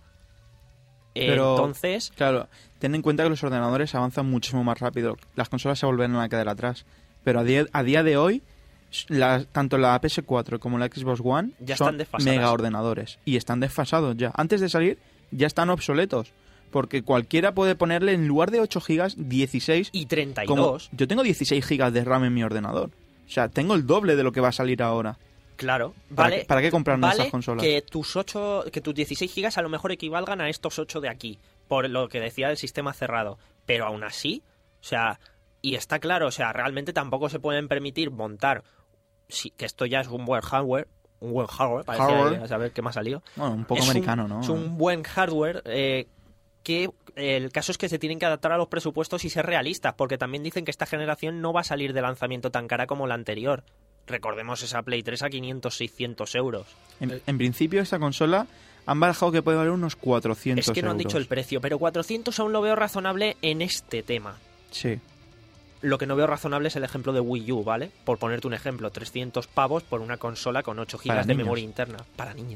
Pero, entonces, claro, ten en cuenta que los ordenadores avanzan muchísimo más rápido. Las consolas se volverán a quedar atrás. Pero a día, a día de hoy, la, tanto la P S cuatro como la Xbox One ya son están desfasadas. mega ordenadores. Y están desfasados ya. Antes de salir, ya están obsoletos. Porque cualquiera puede ponerle, en lugar de ocho gigas, dieciséis. Y treinta y como, dos. yo tengo dieciséis gigas de RAM en mi ordenador. O sea, tengo el doble de lo que va a salir ahora. Claro, ¿Para vale. qué- para qué comprarme vale esas consolas? Que tus ocho, que tus dieciséis gigas a lo mejor equivalgan a estos ocho de aquí, por lo que decía el sistema cerrado. Pero aún así, o sea, y está claro, o sea, realmente tampoco se pueden permitir montar, sí, que esto ya es un buen hardware, un buen hardware, parece Hardware. a saber qué me ha salido. Bueno, un poco Es un- americano, ¿no? Es un buen hardware eh, que el caso es que se tienen que adaptar a los presupuestos y ser realistas, porque también dicen que esta generación no va a salir de lanzamiento tan cara como la anterior. Recordemos esa Play tres a quinientos, seiscientos euros. En, en principio, esta consola han barajado que puede valer unos cuatrocientos Es que no han euros. dicho el precio, pero cuatrocientos aún lo veo razonable en este tema. Sí. Lo que no veo razonable es el ejemplo de Wii U, ¿vale? Por ponerte un ejemplo, trescientos pavos por una consola con ocho gigas Para de niños. memoria interna. Para niños.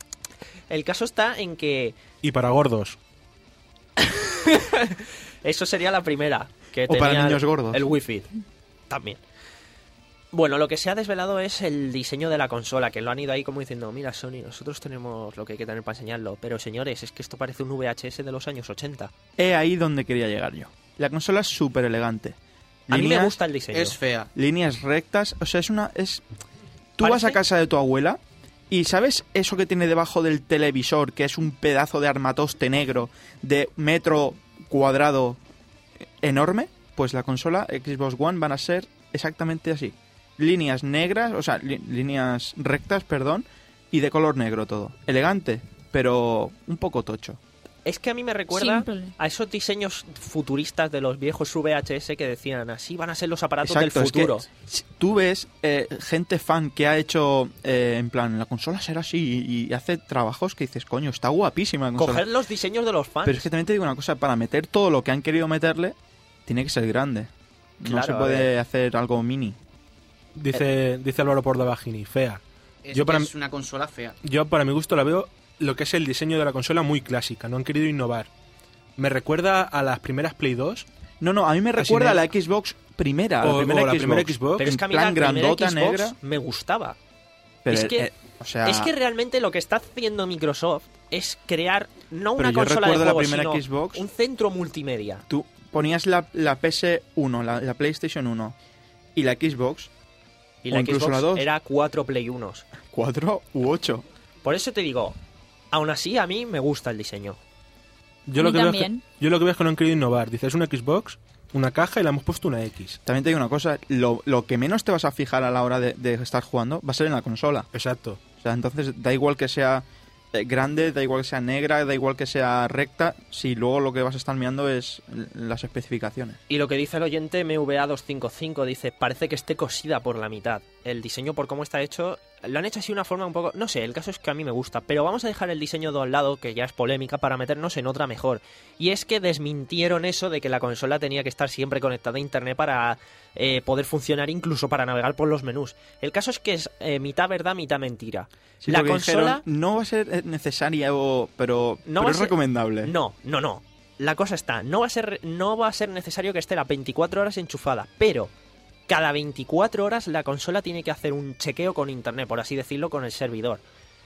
El caso está en que Y para gordos. eso sería la primera. Que O para tenía niños gordos. El Wii Fit. También. Bueno, lo que se ha desvelado es el diseño de la consola, que lo han ido ahí como diciendo, mira Sony, nosotros tenemos lo que hay que tener para enseñarlo, pero señores, es que esto parece un V H S de los años ochenta. He ahí donde quería llegar yo. La consola es súper elegante. A mí me Líneas- gusta el diseño. Es fea. Líneas rectas, o sea, es una... es Tú Parece- vas a casa de tu abuela y ¿sabes eso que tiene debajo del televisor, que es un pedazo de armatoste negro de metro cuadrado enorme? Pues la consola Xbox One van a ser exactamente así. líneas negras, o sea, li- líneas rectas, perdón, y de color negro todo. Elegante, pero un poco tocho. Es que a mí me recuerda Simple. a esos diseños futuristas de los viejos V H S que decían, así van a ser los aparatos Exacto, del es que futuro. si tú ves eh, gente fan que ha hecho, eh, en plan, la consola será así y, y hace trabajos que dices, coño, está guapísima la consola. Coger los diseños de los fans. Pero es que también te digo una cosa, para meter todo lo que han querido meterle, tiene que ser grande. No Claro, se a puede ver. hacer algo mini. Dice, dice Álvaro Pordavagini, fea. Es, Yo para es una consola fea. Yo, para mi gusto, la veo lo que es el diseño de la consola muy clásica. No han querido innovar. Me recuerda a las primeras Play dos. No, no, a mí me Así recuerda a la negra. Xbox primera, O- la primera, o la Xbox, primera Xbox. Pero es en que a mí plan la primera grandota, Xbox negra. me gustaba. Pero, es que- eh, o sea, Es que realmente lo que está haciendo Microsoft es crear no Pero una yo consola de recuerdo la juegos, primera sino Xbox. un centro multimedia. tú ponías la, la P S uno, la, la PlayStation uno y la Xbox, Y o la incluso Xbox la dos. era cuatro Play unos. cuatro u ocho. Por eso te digo, aún así a mí me gusta el diseño. Yo A lo, mí que veo es que, también. yo lo que veo es que no han querido innovar. Dice, es una Xbox, una caja y le hemos puesto una X. También te digo una cosa, lo, lo que menos te vas a fijar a la hora de, de estar jugando va a ser en la consola. Exacto. O sea, entonces da igual que sea eh, grande, da igual que sea negra, da igual que sea recta, si luego lo que vas a estar mirando es l- las especificaciones. Y lo que dice el oyente M V A doscientos cincuenta y cinco, dice, parece que esté cosida por la mitad. El diseño, por cómo está hecho, lo han hecho así de una forma un poco... No sé, el caso es que a mí me gusta. Pero vamos a dejar el diseño de un lado, que ya es polémica, para meternos en otra mejor. Y es que desmintieron eso de que la consola tenía que estar siempre conectada a internet para eh, poder funcionar, incluso para navegar por los menús. El caso es que es eh, mitad verdad, mitad mentira. Sí, la porque consola... dijeron, no va a ser eh, necesaria, o- pero, No pero va a es ser- recomendable. No, no, no. La cosa está, no va a ser, no va a ser necesario que esté las veinticuatro horas enchufada, pero cada veinticuatro horas la consola tiene que hacer un chequeo con internet, por así decirlo, con el servidor.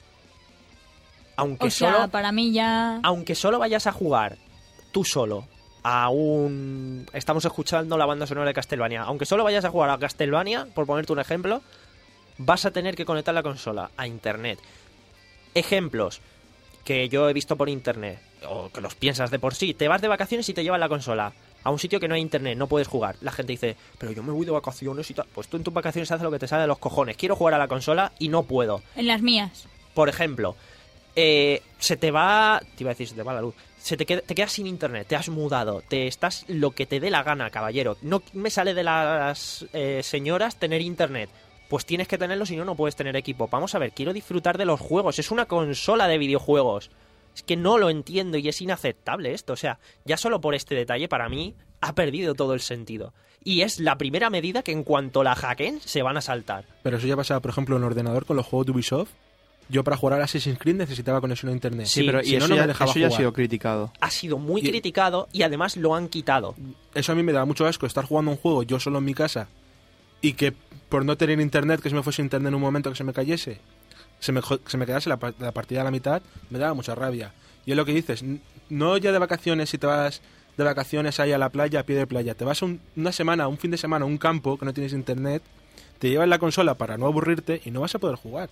Aunque O sea, solo, para mí ya... aunque solo vayas a jugar tú solo a un... Estamos escuchando la banda sonora de Castlevania. Aunque solo vayas a jugar a Castlevania, por ponerte un ejemplo, vas a tener que conectar la consola a internet. Ejemplos que yo he visto por internet, o que los piensas de por sí. Te vas de vacaciones y te llevas la consola a un sitio que no hay internet, no puedes jugar. La gente dice, pero yo me voy de vacaciones y tal. Pues tú en tus vacaciones haces lo que te sale de los cojones. Quiero jugar a la consola y no puedo. En las mías. Por ejemplo, eh, se te va... Te iba a decir, se te va la luz. Se te, queda, te quedas sin internet, te has mudado, te estás lo que te dé la gana, caballero. No me sale de las eh, señoras tener internet. Pues tienes que tenerlo, si no, no puedes tener equipo. Vamos a ver, quiero disfrutar de los juegos. Es una consola de videojuegos. Es que no lo entiendo y es inaceptable esto. O sea, ya solo por este detalle, para mí, ha perdido todo el sentido. Y es la primera medida que en cuanto la hackeen, se van a saltar. Pero eso ya pasaba, por ejemplo, en ordenador con los juegos de Ubisoft. Yo para jugar a Assassin's Creed necesitaba conexión a internet. Sí, pero si y no, eso, no me ya, dejaba eso ya ha jugar. sido criticado. Ha sido muy Y- criticado y además lo han quitado. Eso a mí me daba mucho asco, estar jugando un juego yo solo en mi casa y que por no tener internet, que se me fuese internet en un momento que se me cayese, se me, jo- se me quedase la, pa- la partida a la mitad, me daba mucha rabia. Y es lo que dices, n- no ya de vacaciones, si te vas de vacaciones ahí a la playa, a pie de playa, te vas un- una semana, un fin de semana a un campo que no tienes internet, te llevas la consola para no aburrirte y no vas a poder jugar.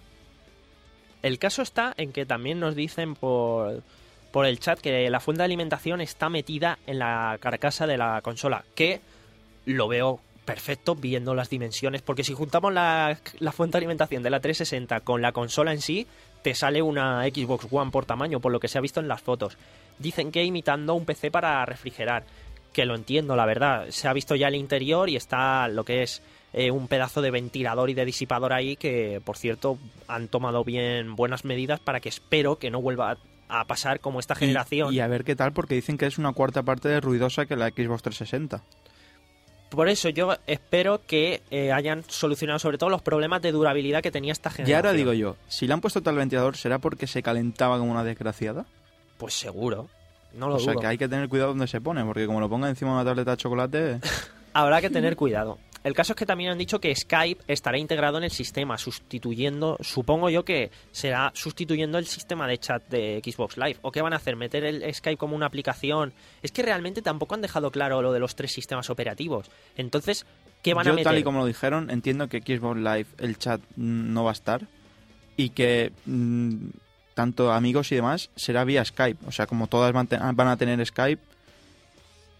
El caso está en que también nos dicen por, por el chat que la fuente de alimentación está metida en la carcasa de la consola, que lo veo perfecto viendo las dimensiones, porque si juntamos la, la fuente de alimentación de la trescientos sesenta con la consola en sí, te sale una Xbox One por tamaño, por lo que se ha visto en las fotos. Dicen que imitando un P C para refrigerar, que lo entiendo, la verdad. Se ha visto ya el interior y está lo que es eh, un pedazo de ventilador y de disipador ahí que, por cierto, han tomado bien buenas medidas para que espero que no vuelva a, a pasar como esta generación. Y, y a ver qué tal, porque dicen que es una cuarta parte de ruidosa que la Xbox trescientos sesenta. Por eso yo espero que eh, hayan solucionado sobre todo los problemas de durabilidad que tenía esta Y generación. ahora digo yo, si le han puesto tal ventilador, ¿será porque se calentaba como una desgraciada? Pues seguro. No lo O sea, dudo. que hay que tener cuidado donde se pone, porque como lo ponga encima de una tableta de chocolate... Habrá que tener cuidado. El caso es que también han dicho que Skype estará integrado en el sistema, sustituyendo, supongo yo que será sustituyendo el sistema de chat de Xbox Live. ¿O qué van a hacer? ¿Meter el Skype como una aplicación? Es que realmente tampoco han dejado claro lo de los tres sistemas operativos. Entonces, ¿qué van yo, a meter? tal y como lo dijeron, entiendo que Xbox Live el chat mm, no va a estar y que mm, tanto amigos y demás será vía Skype. O sea, como todas van, te- van a tener Skype,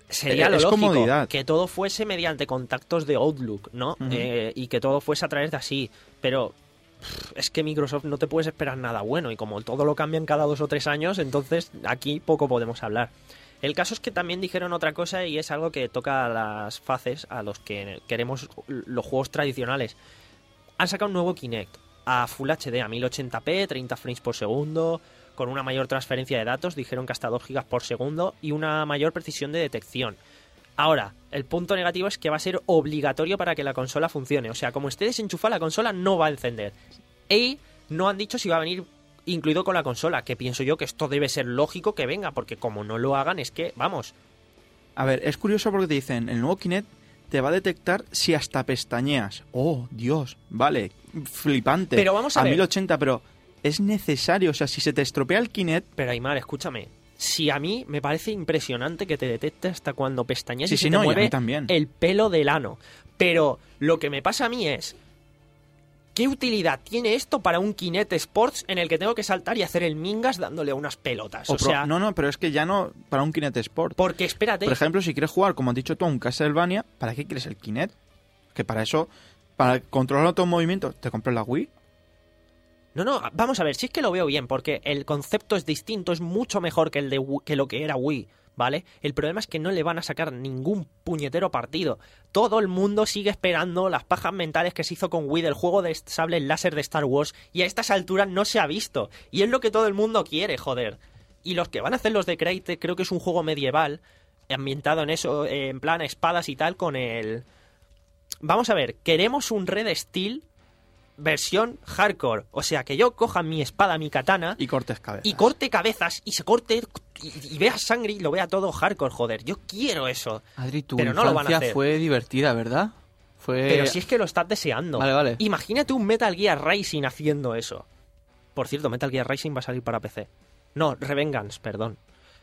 sería Eh, lo es lógico, comodidad. que todo fuese mediante contactos de Outlook, ¿no? Ujú. Eh, y que todo fuese a través de así, pero pff, es que Microsoft no te puedes esperar nada bueno, y como todo lo cambian cada dos o tres años, entonces aquí poco podemos hablar. El caso es que también dijeron otra cosa, y es algo que toca a las faces a los que queremos los juegos tradicionales. Han sacado un nuevo Kinect a Full H D, a mil ochenta p, treinta frames por segundo, con una mayor transferencia de datos, dijeron que hasta dos gigas por segundo, y una mayor precisión de detección. Ahora, el punto negativo es que va a ser obligatorio para que la consola funcione. O sea, como esté desenchufada, la consola no va a encender. Y no han dicho si va a venir incluido con la consola, que pienso yo que esto debe ser lógico que venga, porque como no lo hagan es que, vamos... A ver, es curioso porque te dicen, el nuevo Kinect te va a detectar si hasta pestañeas. Oh, Dios, vale, flipante. Pero vamos a ver. mil ochenta, pero es necesario, o sea, si se te estropea el Kinect... Pero Aymar, escúchame, si a mí me parece impresionante que te detecte hasta cuando pestañeas Sí, y sí, se no, te y a mí mueve también. el pelo del ano. Pero lo que me pasa a mí es... ¿Qué utilidad tiene esto para un Kinect Sports en el que tengo que saltar y hacer el mingas dándole a unas pelotas? O, O pro- sea, no, no, pero es que ya no para un Kinect Sport. porque espérate... Por ejemplo, si quieres jugar, como has dicho tú, a un Castlevania, ¿para qué quieres el Kinect? Que para eso, para controlar otros movimientos, te compras la Wii. No, no, vamos a ver, si es que lo veo bien, porque el concepto es distinto, es mucho mejor que el de Wii- que lo que era Wii, ¿vale? El problema es que no le van a sacar ningún puñetero partido. Todo el mundo sigue esperando las pajas mentales que se hizo con Wii del juego de sable láser de Star Wars, y a estas alturas no se ha visto. Y es lo que todo el mundo quiere, joder. Y los que van a hacer los de Crytek, creo que es un juego medieval, ambientado en eso, eh, en plan espadas y tal, con el... Vamos a ver, queremos un Red Steel versión hardcore. O sea, que yo coja mi espada, mi katana... Y cortes cabezas. Y corte cabezas y se corte y, y vea sangre y lo vea todo hardcore, joder. Yo quiero eso. Adri, tu Pero no lo van a infancia hacer. fue divertida, ¿verdad? Fue... Pero si es que lo estás deseando. Vale, vale. Imagínate un Metal Gear Rising haciendo eso. Por cierto, Metal Gear Rising va a salir para P C. No, Revengeance, perdón.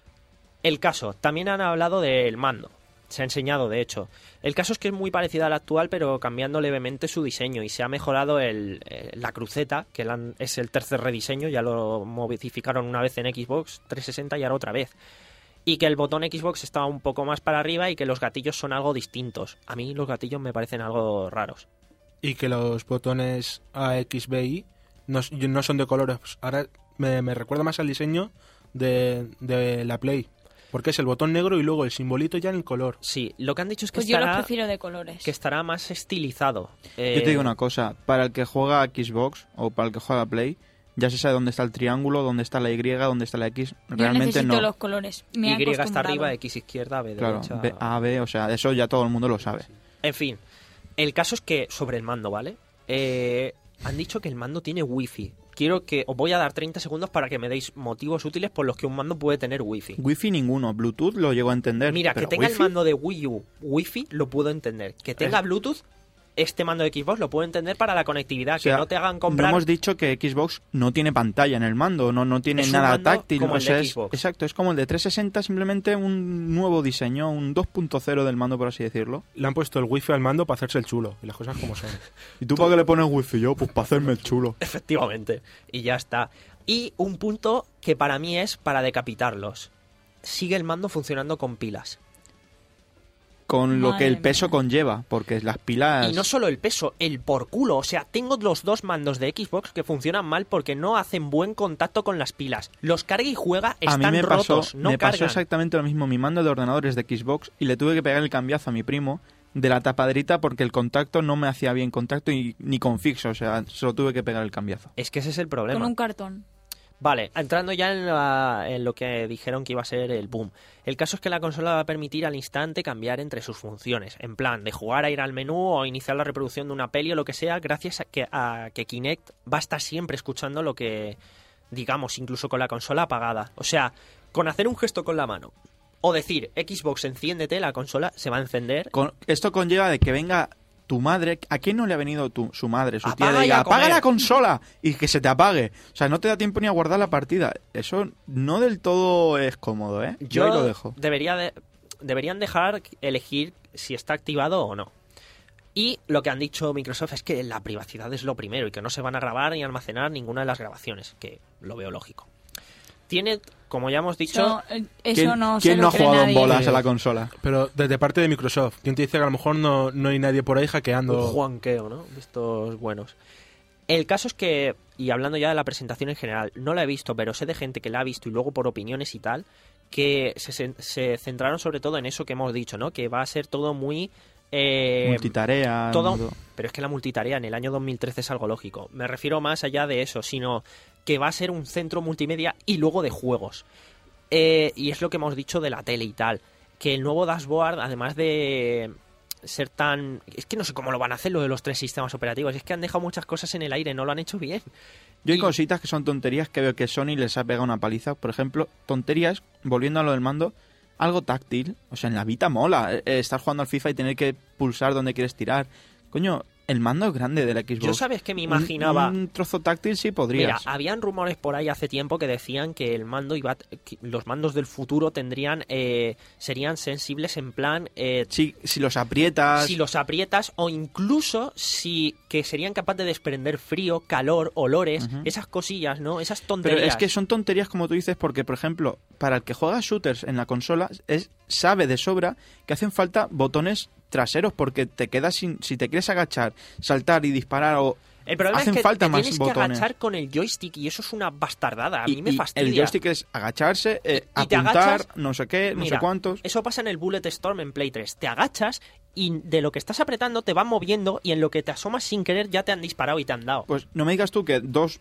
El caso, también han hablado del mando. Se ha enseñado, de hecho. El caso es que es muy parecida al actual, pero cambiando levemente su diseño. Y se ha mejorado el, eh, la cruceta, que la han- es el tercer rediseño. Ya lo modificaron una vez en Xbox trescientos sesenta y ahora otra vez. Y que el botón Xbox está un poco más para arriba y que los gatillos son algo distintos. A mí los gatillos me parecen algo raros. Y que los botones A, X, B, Y no, no son de colores. Ahora me, me recuerda más al diseño de, de la Play. Porque es el botón negro y luego el simbolito ya en el color. Sí, lo que han dicho es que, Pues yo los estará, prefiero de colores. que estará más estilizado. Eh, Yo te digo una cosa, para el que juega a Xbox o para el que juega a Play, ya se sabe dónde está el triángulo, dónde está la Y, dónde está la X. Yo Realmente necesito no. los colores. Me he Y está acostumbrado. arriba, X izquierda, B Claro, derecha. B- A, B, o sea, eso ya todo el mundo lo sabe. En fin, el caso es que sobre el mando, ¿vale? Eh, han dicho que el mando tiene wifi. Quiero que os voy a dar treinta segundos para que me deis motivos útiles por los que un mando puede tener wifi. Wi-Fi ninguno, Bluetooth lo llego a entender. Mira, que pero tenga el Wi-Fi, mando de Wii U wifi lo puedo entender. Que tenga Bluetooth, este mando de Xbox lo puedo entender para la conectividad. o sea, que no te hagan comprar... No hemos dicho que Xbox no tiene pantalla en el mando, no, no tiene Es un nada mando táctil. como o el de sea, es- Xbox. exacto, es como el de trescientos sesenta, simplemente un nuevo diseño, un dos punto cero del mando, por así decirlo. Le han puesto el wifi al mando para hacerse el chulo. Y las cosas como son. ¿Y tú para qué le pones Wi-Fi? Yo, pues para hacerme el chulo. Efectivamente. Y ya está. Y un punto que para mí es para decapitarlos. Sigue el mando funcionando con pilas. Con lo Madre que el mía. peso conlleva, porque las pilas... Y no solo el peso, el por culo. O sea, tengo los dos mandos de Xbox que funcionan mal porque no hacen buen contacto con las pilas. Los carga y juega A están mí me pasó, rotos, no me pasó cargan. exactamente lo mismo. Mi mando de ordenadores de Xbox y le tuve que pegar el cambiazo a mi primo de la tapadrita porque el contacto no me hacía bien contacto y, ni con fixo, o sea, solo tuve que pegar el cambiazo. Es que ese es el problema. Con un cartón. Vale, entrando ya en, la- en lo que dijeron que iba a ser el boom. El caso es que la consola va a permitir al instante cambiar entre sus funciones. En plan, de jugar a ir al menú o iniciar la reproducción de una peli o lo que sea, gracias a que, a que Kinect va a estar siempre escuchando lo que, digamos, incluso con la consola apagada. O sea, con hacer un gesto con la mano o decir, Xbox, enciéndete, la consola se va a encender. Con- esto conlleva de que venga tu madre. ¿A quién no le ha venido tu, su madre, su tía? Apaga Le y a diga, apaga comer". la consola y que se te apague. O sea, no te da tiempo ni a guardar la partida. Eso no del todo es cómodo, ¿eh? Yo, ahí lo dejo. Debería de- deberían dejar elegir si está activado o no. Y lo que han dicho Microsoft es que la privacidad es lo primero y que no se van a grabar ni almacenar ninguna de las grabaciones, que lo veo lógico. Tiene, como ya hemos dicho... Eso, eh, eso ¿Quién, no ¿quién se no lo ha cree jugado en nadie. bolas a la consola? Pero desde parte de Microsoft. ¿Quién te dice que a lo mejor no, no hay nadie por ahí hackeando? Un juanqueo, ¿no? De estos buenos. El caso es que, y hablando ya de la presentación en general, no la he visto, pero sé de gente que la ha visto y luego por opiniones y tal, que se, se centraron sobre todo en eso que hemos dicho, ¿no? Que va a ser todo muy... Eh, Multitarea. todo, todo. pero es que la multitarea en el año dos mil trece es algo lógico. Me refiero más allá de eso, sino que va a ser un centro multimedia y luego de juegos. Eh, y es lo que hemos dicho de la tele y tal. Que el nuevo dashboard, además de ser tan... Es que no sé cómo lo van a hacer lo de los tres sistemas operativos. Es que han dejado muchas cosas en el aire, no lo han hecho bien. Yo hay Y- cositas que son tonterías que veo que Sony les ha pegado una paliza. Por ejemplo, tonterías, volviendo a lo del mando, algo táctil. O sea, en la Vita mola eh, eh, estar jugando al FIFA y tener que pulsar donde quieres tirar. Coño, el mando es grande del Xbox. Yo sabes que me Un- imaginaba... Un, trozo táctil sí Mira, podrías. habían rumores por ahí hace tiempo que decían que el mando iba, que los mandos del futuro tendrían, eh, serían sensibles en plan, eh, Sí, si los aprietas... si los aprietas o incluso si que serían capaces de desprender frío, calor, olores, Ujú. esas cosillas, ¿no? Esas Pero tonterías. es que son tonterías como tú dices porque, por ejemplo, para el que juega shooters en la consola, es sabe de sobra que hacen falta botones traseros porque te quedas sin... Si te quieres agachar, saltar y disparar o... El problema hacen es que falta te más tienes botones. que agachar con el joystick y eso es una bastardada. A mí y, me y fastidia. el joystick es agacharse, eh, Y te apuntar, agachas- no sé qué, no Mira, sé cuántos... Eso pasa en el Bullet Storm en Play tres. Te agachas y de lo que estás apretando te van moviendo y en lo que te asomas sin querer ya te han disparado y te han dado. Pues no me digas tú que dos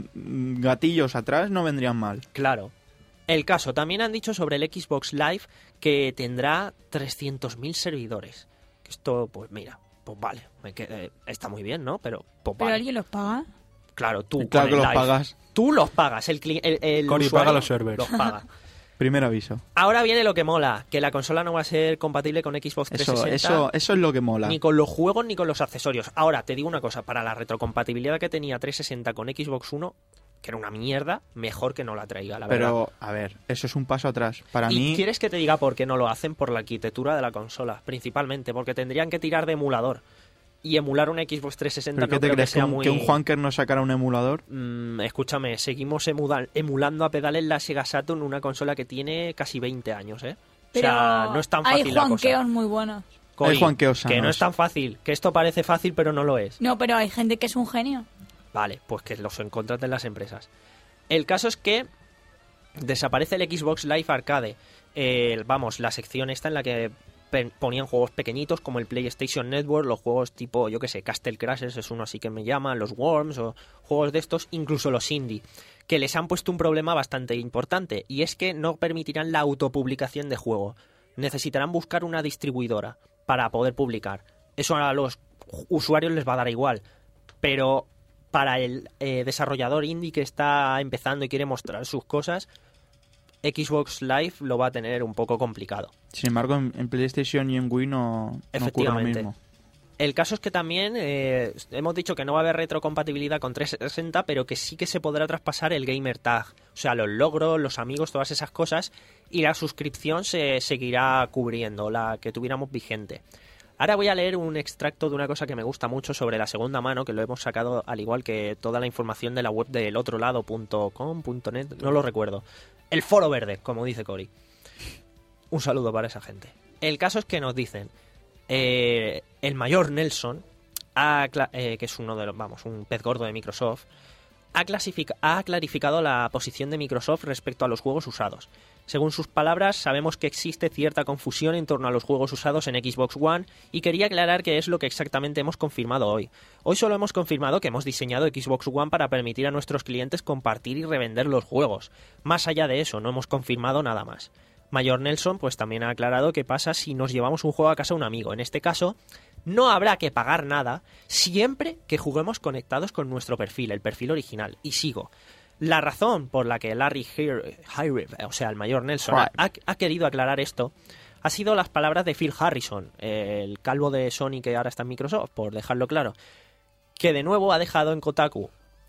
mm, gatillos atrás no vendrían mal. Claro. El caso, también han dicho sobre el Xbox Live que tendrá trescientos mil servidores. Que esto, pues mira, pues vale, me que- eh, está muy bien, ¿no? Pero, pues ¿Pero vale. alguien los paga? Claro, tú Y claro con que el los Live. pagas. Tú los pagas, el, cli- el, el Cory usuario paga los servers. los paga. Primer aviso. Ahora viene lo que mola, que la consola no va a ser compatible con Xbox Eso, trescientos sesenta. eso, eso es lo que mola. Ni con los juegos ni con los accesorios. Ahora, te digo una cosa, para la retrocompatibilidad que tenía trescientos sesenta con Xbox One, que era una mierda, mejor que no la traiga, la verdad. Pero, a ver, eso es un paso atrás. Para ¿Y mí, quieres que te diga por qué no lo hacen? Por la arquitectura de la consola, principalmente, porque tendrían que tirar de emulador. Y emular una Xbox trescientos sesenta ¿pero qué no te creo crees? que ¿Que sea un, muy... que un Juanker no sacara un emulador? Mm, escúchame, seguimos emuda- emulando a pedales la Sega Saturn, una consola que tiene casi veinte años, ¿eh? Pero o sea, no es tan hay fácil la cosa. juanqueos muy buenos. Cori, Hay juanqueos que no sanos. es tan fácil, que esto parece fácil pero no lo es. No, pero hay gente que es un genio. Vale, pues que los contraten las empresas. El caso es que desaparece el Xbox Live Arcade. Eh, vamos, la sección esta en la que pe- ponían juegos pequeñitos como el PlayStation Network, los juegos tipo, yo que sé, Castle Crashers es uno así que me llaman, los Worms o juegos de estos, incluso los indie, que les han puesto un problema bastante importante y es que no permitirán la autopublicación de juego. Necesitarán buscar una distribuidora para poder publicar. Eso a los usuarios les va a dar igual, pero para el eh, desarrollador indie que está empezando y quiere mostrar sus cosas, Xbox Live lo va a tener un poco complicado. Sin embargo, en, en PlayStation y en Wii no, no ocurre lo Efectivamente. mismo. El caso es que también eh, hemos dicho que no va a haber retrocompatibilidad con trescientos sesenta, pero que sí que se podrá traspasar el Gamer Tag. O sea, los logros, los amigos, todas esas cosas. Y la suscripción se seguirá cubriendo, la que tuviéramos vigente. Ahora voy a leer un extracto de una cosa que me gusta mucho sobre la segunda mano, que lo hemos sacado al igual que toda la información de la web del otro lado punto com punto net, no lo recuerdo. El Foro Verde, como dice Cory. Un saludo para esa gente. El caso es que nos dicen, eh, el mayor Nelson, ha, eh, que es uno de los, vamos, un pez gordo de Microsoft, ha, ha clarificado la posición de Microsoft respecto a los juegos usados. Según sus palabras, sabemos que existe cierta confusión en torno a los juegos usados en Xbox One y quería aclarar qué es lo que exactamente hemos confirmado hoy. Hoy solo hemos confirmado que hemos diseñado Xbox One para permitir a nuestros clientes compartir y revender los juegos. Más allá de eso, no hemos confirmado nada más. Mayor Nelson pues también ha aclarado qué pasa si nos llevamos un juego a casa a un amigo. En este caso, no habrá que pagar nada siempre que juguemos conectados con nuestro perfil, el perfil original. Y sigo. La razón por la que Larry Hryb, o sea, el mayor Nelson, ha, ha querido aclarar esto ha sido las palabras de Phil Harrison, el calvo de Sony que ahora está en Microsoft, por dejarlo claro, que de nuevo ha dejado en Kotaku.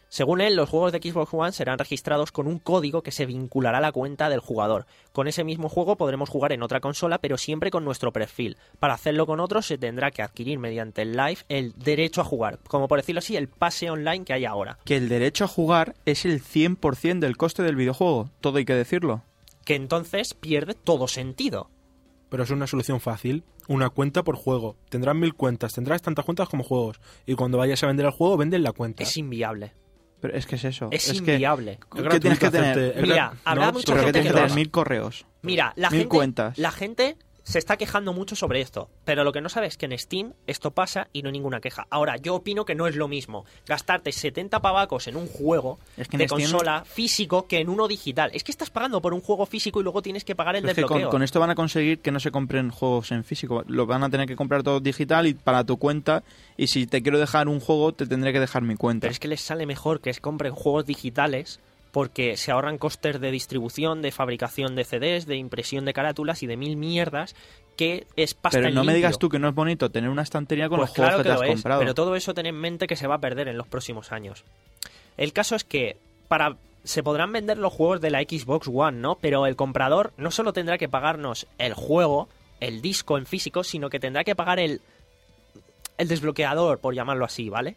Según él, los juegos de Xbox One serán registrados con un código que se vinculará a la cuenta del jugador. Con ese mismo juego podremos jugar en otra consola, pero siempre con nuestro perfil. Para hacerlo con otros se tendrá que adquirir mediante el Live el derecho a jugar, como por decirlo así, el pase online que hay ahora. Que el derecho a jugar es el cien por ciento del coste del videojuego, todo hay que decirlo. Que entonces pierde todo sentido. Pero es una solución fácil. Una cuenta por juego. Tendrás mil cuentas, tendrás tantas cuentas como juegos. Y cuando vayas a vender el juego, venden la cuenta. Es inviable. Pero es que es eso. Es, es inviable. Que, ¿qué tienes que tener? Hacerte, Mira, habrá no, mucha pero que gente tienes que que tener no- mil correos. Mira, la Mil gente, cuentas. la gente se está quejando mucho sobre esto, pero lo que no sabe es que en Steam esto pasa y no hay ninguna queja. Ahora, yo opino que no es lo mismo gastarte setenta pavacos en un juego Es que en de Steam- consola físico que en uno digital. Es que estás pagando por un juego físico y luego tienes que pagar el Pero es que con, desbloqueo. con esto van a conseguir que no se compren juegos en físico. Lo van a tener que comprar todo digital y para tu cuenta. Y si te quiero dejar un juego, te tendré que dejar mi cuenta. Pero es que les sale mejor que se compren juegos digitales porque se ahorran costes de distribución, de fabricación de C Ds, de impresión de carátulas y de mil mierdas que es pasta Pero en no me limpio. digas tú que no es bonito tener una estantería con Pues los juegos claro que, que te lo has es, comprado. pero todo eso ten en mente que se va a perder en los próximos años. El caso es que para se podrán vender los juegos de la Xbox One, ¿no? Pero el comprador no solo tendrá que pagarnos el juego, el disco en físico, sino que tendrá que pagar el el desbloqueador, por llamarlo así, ¿vale?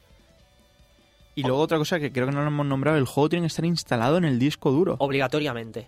Y luego otra cosa que creo que no lo hemos nombrado, el juego tiene que estar instalado en el disco duro. Obligatoriamente.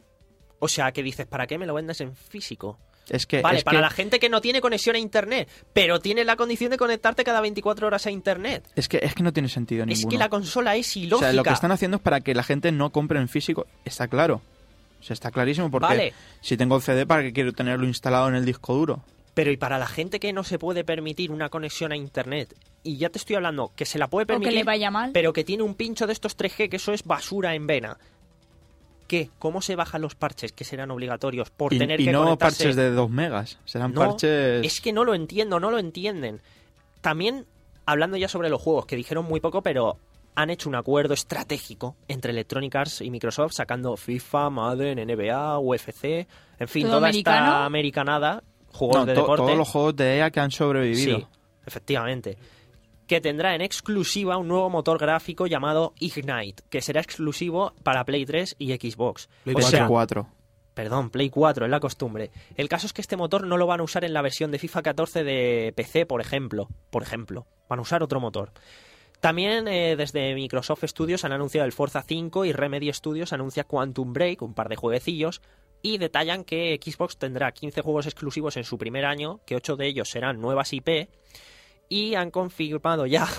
O sea, que dices, ¿para qué me lo vendes en físico? Es que, Vale, es para que, la gente que no tiene conexión a internet, pero tiene la condición de conectarte cada veinticuatro horas a internet. es que es que no tiene sentido Es ninguno. que la consola es O ilógica. sea, lo que están haciendo es para que la gente no compre en físico. Está claro. O sea, está clarísimo porque Vale. si tengo el C D, ¿para qué quiero tenerlo instalado en el disco duro? Pero y para la gente que no se puede permitir una conexión a internet, y ya te estoy hablando que se la puede O que permitir, le vaya mal. pero que tiene un pincho de estos tres G, que eso es basura en vena. ¿Qué? ¿Cómo se bajan los parches que serán obligatorios por Y, tener y que no conectarse? parches de dos megas. Serán No, parches... Es que no lo entiendo, no lo entienden. También, hablando ya sobre los juegos, que dijeron muy poco, pero han hecho un acuerdo estratégico entre Electronic Arts y Microsoft, sacando FIFA, Madden, N B A, U F C, en fin, ¿Todo toda americano? esta americanada, juegos No, de to- deporte. todos los juegos de E A que han sobrevivido. Sí, efectivamente. Que tendrá en exclusiva un nuevo motor gráfico llamado Ignite, que será exclusivo para Play tres y Xbox. Play O P S sea, cuatro. Perdón, Play cuatro, es la costumbre. El caso es que este motor no lo van a usar en la versión de FIFA catorce de P C, por ejemplo. Por ejemplo, van a usar otro motor. También eh, desde Microsoft Studios han anunciado el Forza cinco y Remedy Studios anuncia Quantum Break, un par de jueguecillos, y detallan que Xbox tendrá quince juegos exclusivos en su primer año, que ocho de ellos serán nuevas I P, y han confirmado ya,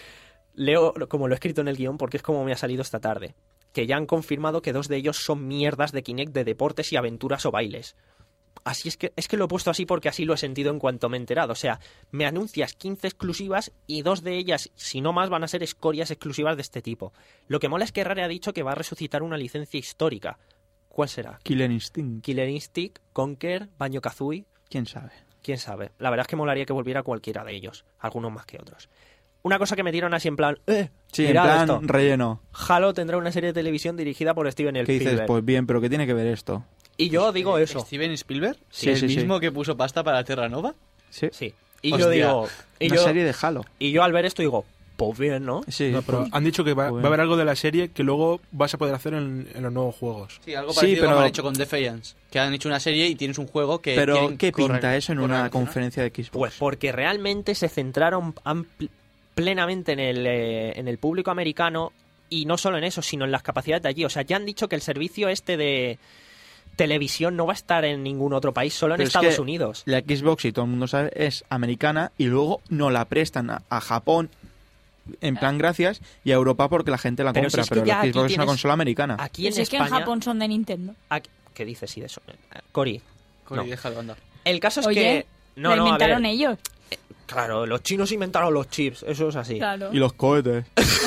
leo como lo he escrito en el guión porque es como me ha salido esta tarde, que ya han confirmado que dos de ellos son mierdas de Kinect de deportes y aventuras o bailes. Así es que, es que lo he puesto así porque así lo he sentido en cuanto me he enterado. O sea, me anuncias quince exclusivas y dos de ellas, si no más, van a ser escorias exclusivas de este tipo. Lo que mola es que Rare ha dicho que va a resucitar una licencia histórica. ¿Cuál será? Killer Instinct. Killer Instinct, Conker, Banjo-Kazooie... ¿Quién sabe? Quién sabe. La verdad es que molaría que volviera cualquiera de ellos, algunos más que otros. Una cosa que me dieron así en plan, eh, Sí, en mirad plan esto. relleno. Halo tendrá una serie de televisión dirigida por Steven ¿Qué dices? Spielberg. Pues bien, pero ¿qué tiene que ver esto? Y yo digo eso. ¿Steven Spielberg? Sí, ¿El sí, sí. mismo que puso pasta para Terra Nova? Sí. Sí. Y Hostia. yo digo, y Una yo, serie de Halo. y yo al ver esto digo, pues bien, ¿no? Sí, No, pero pues- han dicho que va, Bueno. va a haber algo de la serie que luego vas a poder hacer en, en los nuevos juegos. Sí, algo Sí, parecido pero- como han hecho con Defiance. Que han hecho una serie y tienes un juego que pero quieren ¿qué pinta correr- eso en correr una al final. conferencia de Xbox? Pues porque realmente se centraron ampli- plenamente en el, eh, en el público americano y no solo en eso, sino en las capacidades de allí. O sea, ya han dicho que el servicio este de televisión no va a estar en ningún otro país, solo en Pero es Estados que Unidos. La Xbox, y todo el mundo sabe, es americana y luego no la prestan a, a Japón en plan gracias y a Europa porque la gente la Pero compra. si es que pero ya la aquí Xbox es una tienes- consola americana. Aquí Pues en es que España... en Japón son de Nintendo. aquí- ¿Qué dices sí de eso? Eh, Cori, Cori, No. déjalo andar. el caso es Oye, que... No, lo no, a inventaron ver, ellos. claro, los chinos inventaron los chips, eso es así. Claro. Y los cohetes.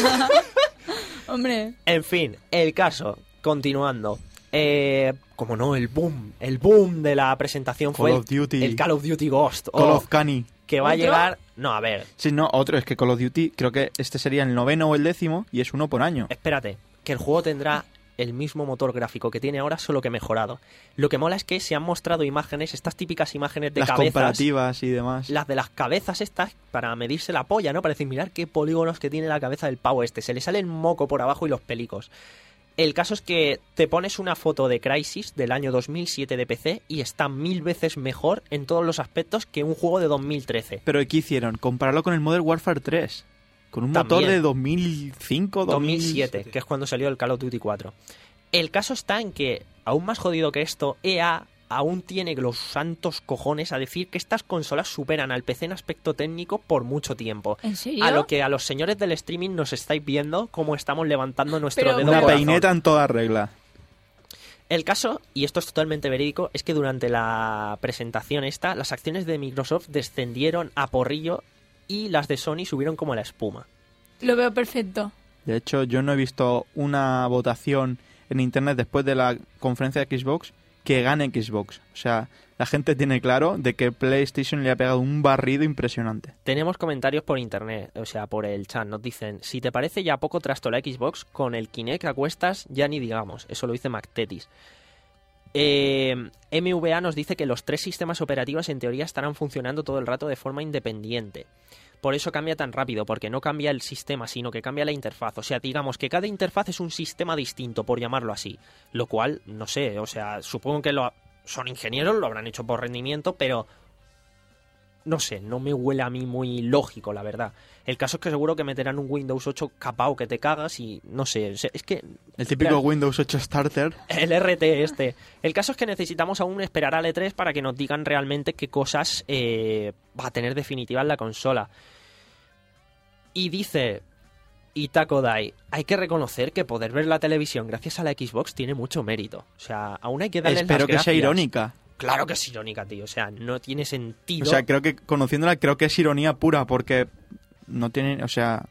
Hombre, En fin, el caso, continuando. Eh, como no, el boom, el boom de la presentación Call fue of Duty. el Call of Duty Ghost. Call oh, of Cani. que va a ¿Otro? llegar... No, a ver, Sí, no, otro es que Call of Duty creo que este sería el noveno o el décimo y es uno por año. espérate, que el juego tendrá el mismo motor gráfico que tiene ahora, solo que mejorado. Lo que mola es que se han mostrado imágenes, estas típicas imágenes de las cabezas. comparativas y demás. Las de las cabezas estas, para medirse la polla, ¿no? Para decir, mirad qué polígonos que tiene la cabeza del pavo este. Se le sale el moco por abajo y los pelicos. El caso es que te pones una foto de Crysis del año dos mil siete de P C y está mil veces mejor en todos los aspectos que un juego de dos mil trece. ¿Pero qué hicieron? Compararlo con el Modern Warfare tres. Con un También. motor de dos mil cinco, dos mil siete, que es cuando salió el Call of Duty cuatro. El caso está en que, aún más jodido que esto, E A aún tiene los santos cojones a decir que estas consolas superan al P C en aspecto técnico por mucho tiempo. ¿En serio? A lo que a los señores del streaming nos estáis viendo cómo estamos levantando nuestro Pero- dedo Una corazón. peineta en toda regla. El caso, y esto es totalmente verídico, es que durante la presentación esta, las acciones de Microsoft descendieron a porrillo y las de Sony subieron como la espuma. Lo veo perfecto. De hecho, yo no he visto una votación en internet después de la conferencia de Xbox que gane Xbox. O sea, la gente tiene claro de que PlayStation le ha pegado un barrido impresionante. Tenemos comentarios por internet, o sea, por el chat. Nos dicen, si te parece ya poco trasto la Xbox, con el Kinect a cuestas ya ni digamos. Eso lo dice MacTetis. Eh, M V A nos dice que los tres sistemas operativos en teoría estarán funcionando todo el rato de forma independiente. Por eso cambia tan rápido, porque no cambia el sistema, sino que cambia la interfaz. O sea, digamos que cada interfaz es un sistema distinto, por llamarlo así. Lo cual, no sé, o sea, supongo que lo, son ingenieros, lo habrán hecho por rendimiento, pero no sé, no me huele a mí muy lógico, la verdad. El caso es que seguro que meterán un Windows ocho capao que te cagas y no sé, es que... El típico Claro. Windows ocho Starter. El R T este. El caso es que necesitamos aún esperar al E tres para que nos digan realmente qué cosas eh, va a tener definitiva en la consola. Y dice Itako Dai, hay que reconocer que poder ver la televisión gracias a la Xbox tiene mucho mérito. O sea, aún hay que darle Espero que sea irónica. Claro que es irónica, tío. O sea, no tiene sentido. O sea, creo que conociéndola creo que es ironía pura porque no tiene, o sea...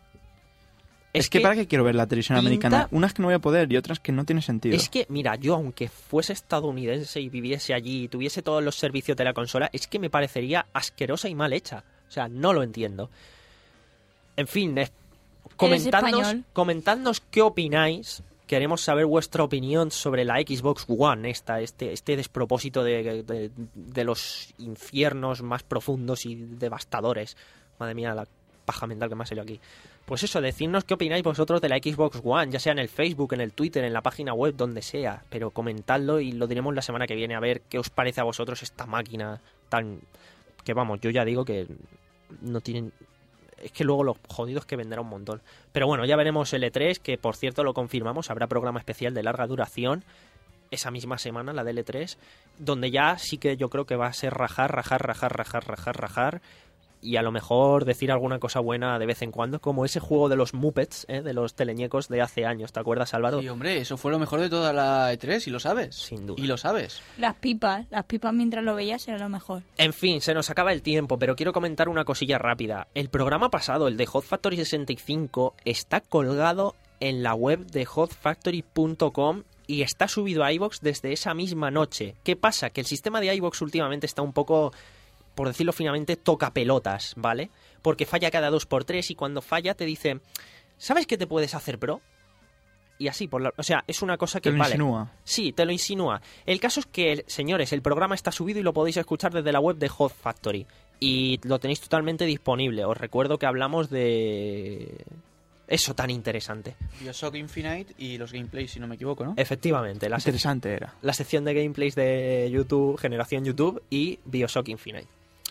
Es, Es que, que para qué quiero ver la televisión pinta- americana. Unas que no voy a poder y otras que no tiene sentido. Es que, mira, yo aunque fuese estadounidense y viviese allí y tuviese todos los servicios de la consola, es que me parecería asquerosa y mal hecha. O sea, no lo entiendo. En fin, eh, comentadnos, español. comentadnos qué opináis. Queremos saber vuestra opinión sobre la Xbox One, esta, este, este despropósito de, de, de los infiernos más profundos y devastadores. Madre mía, la paja mental que me ha salido aquí. Pues eso, decidnos qué opináis vosotros de la Xbox One, ya sea en el Facebook, en el Twitter, en la página web, donde sea. Pero comentadlo y lo diremos la semana que viene a ver qué os parece a vosotros esta máquina tan... Que vamos, yo ya digo que no tienen... Es que luego los jodidos que venderá un montón. Pero bueno, ya veremos el E tres, que por cierto lo confirmamos, habrá programa especial de larga duración esa misma semana, la del E tres, donde ya sí que yo creo que va a ser rajar, rajar, rajar, rajar, rajar, rajar, y a lo mejor decir alguna cosa buena de vez en cuando, como ese juego de los Muppets, ¿eh? De los teleñecos de hace años, ¿te acuerdas, Álvaro? Sí, hombre, eso fue lo mejor de toda la E tres, y lo sabes. Sin duda. Y lo sabes. Las pipas, las pipas mientras lo veías era lo mejor. En fin, se nos acaba el tiempo, pero quiero comentar una cosilla rápida. El programa pasado, el de Hot Factory sesenta y cinco, está colgado en la web de hot factory punto com y está subido a iVoox desde esa misma noche. ¿Qué pasa? Que el sistema de iVoox últimamente está un poco, por decirlo finamente, toca pelotas, ¿vale? Porque falla cada dos por tres y cuando falla te dice, ¿sabes qué te puedes hacer, bro? Y así, por la... o sea, es una cosa que Te lo vale. insinúa. Sí, te lo insinúa. El caso es que, señores, el programa está subido y lo podéis escuchar desde la web de Hot Factory. Y lo tenéis totalmente disponible. Os recuerdo que hablamos de... eso tan interesante. Bioshock Infinite y los gameplays, si no me equivoco, ¿no? Efectivamente, la, sec- Interesante era. la sección de gameplays de YouTube, Generación YouTube y Bioshock Infinite.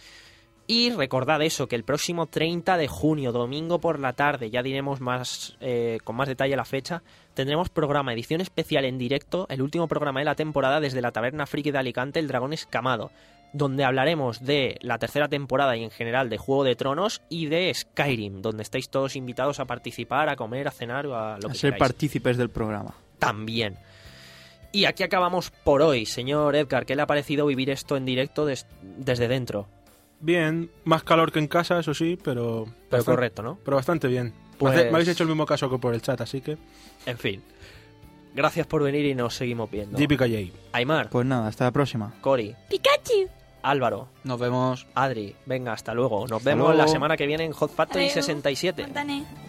Y recordad eso, que el próximo treinta de junio, domingo por la tarde, ya diremos más eh, con más detalle la fecha, tendremos programa, edición especial en directo, el último programa de la temporada desde la Taberna Friki de Alicante, El Dragón Escamado, donde hablaremos de la tercera temporada y en general de Juego de Tronos y de Skyrim, donde estáis todos invitados a participar, a comer, a cenar o a lo A que ser queráis. partícipes del programa. También. Y aquí acabamos por hoy, señor Edgar. ¿Qué le ha parecido vivir esto en directo des- desde dentro? Bien, más calor que en casa, eso sí, pero... Pero bastante- correcto, ¿no? Pero bastante bien. Pues- Me habéis hecho el mismo caso que por el chat, así que... En fin. Gracias por venir y nos seguimos viendo. J P K J. Aymar, Pues nada, hasta la próxima. Cori, ¡Pikachu! Álvaro, Nos vemos. Adri, venga, hasta luego. Nos Hasta vemos luego. la semana que viene en Hot Factory Adiós. sesenta y siete. Montané.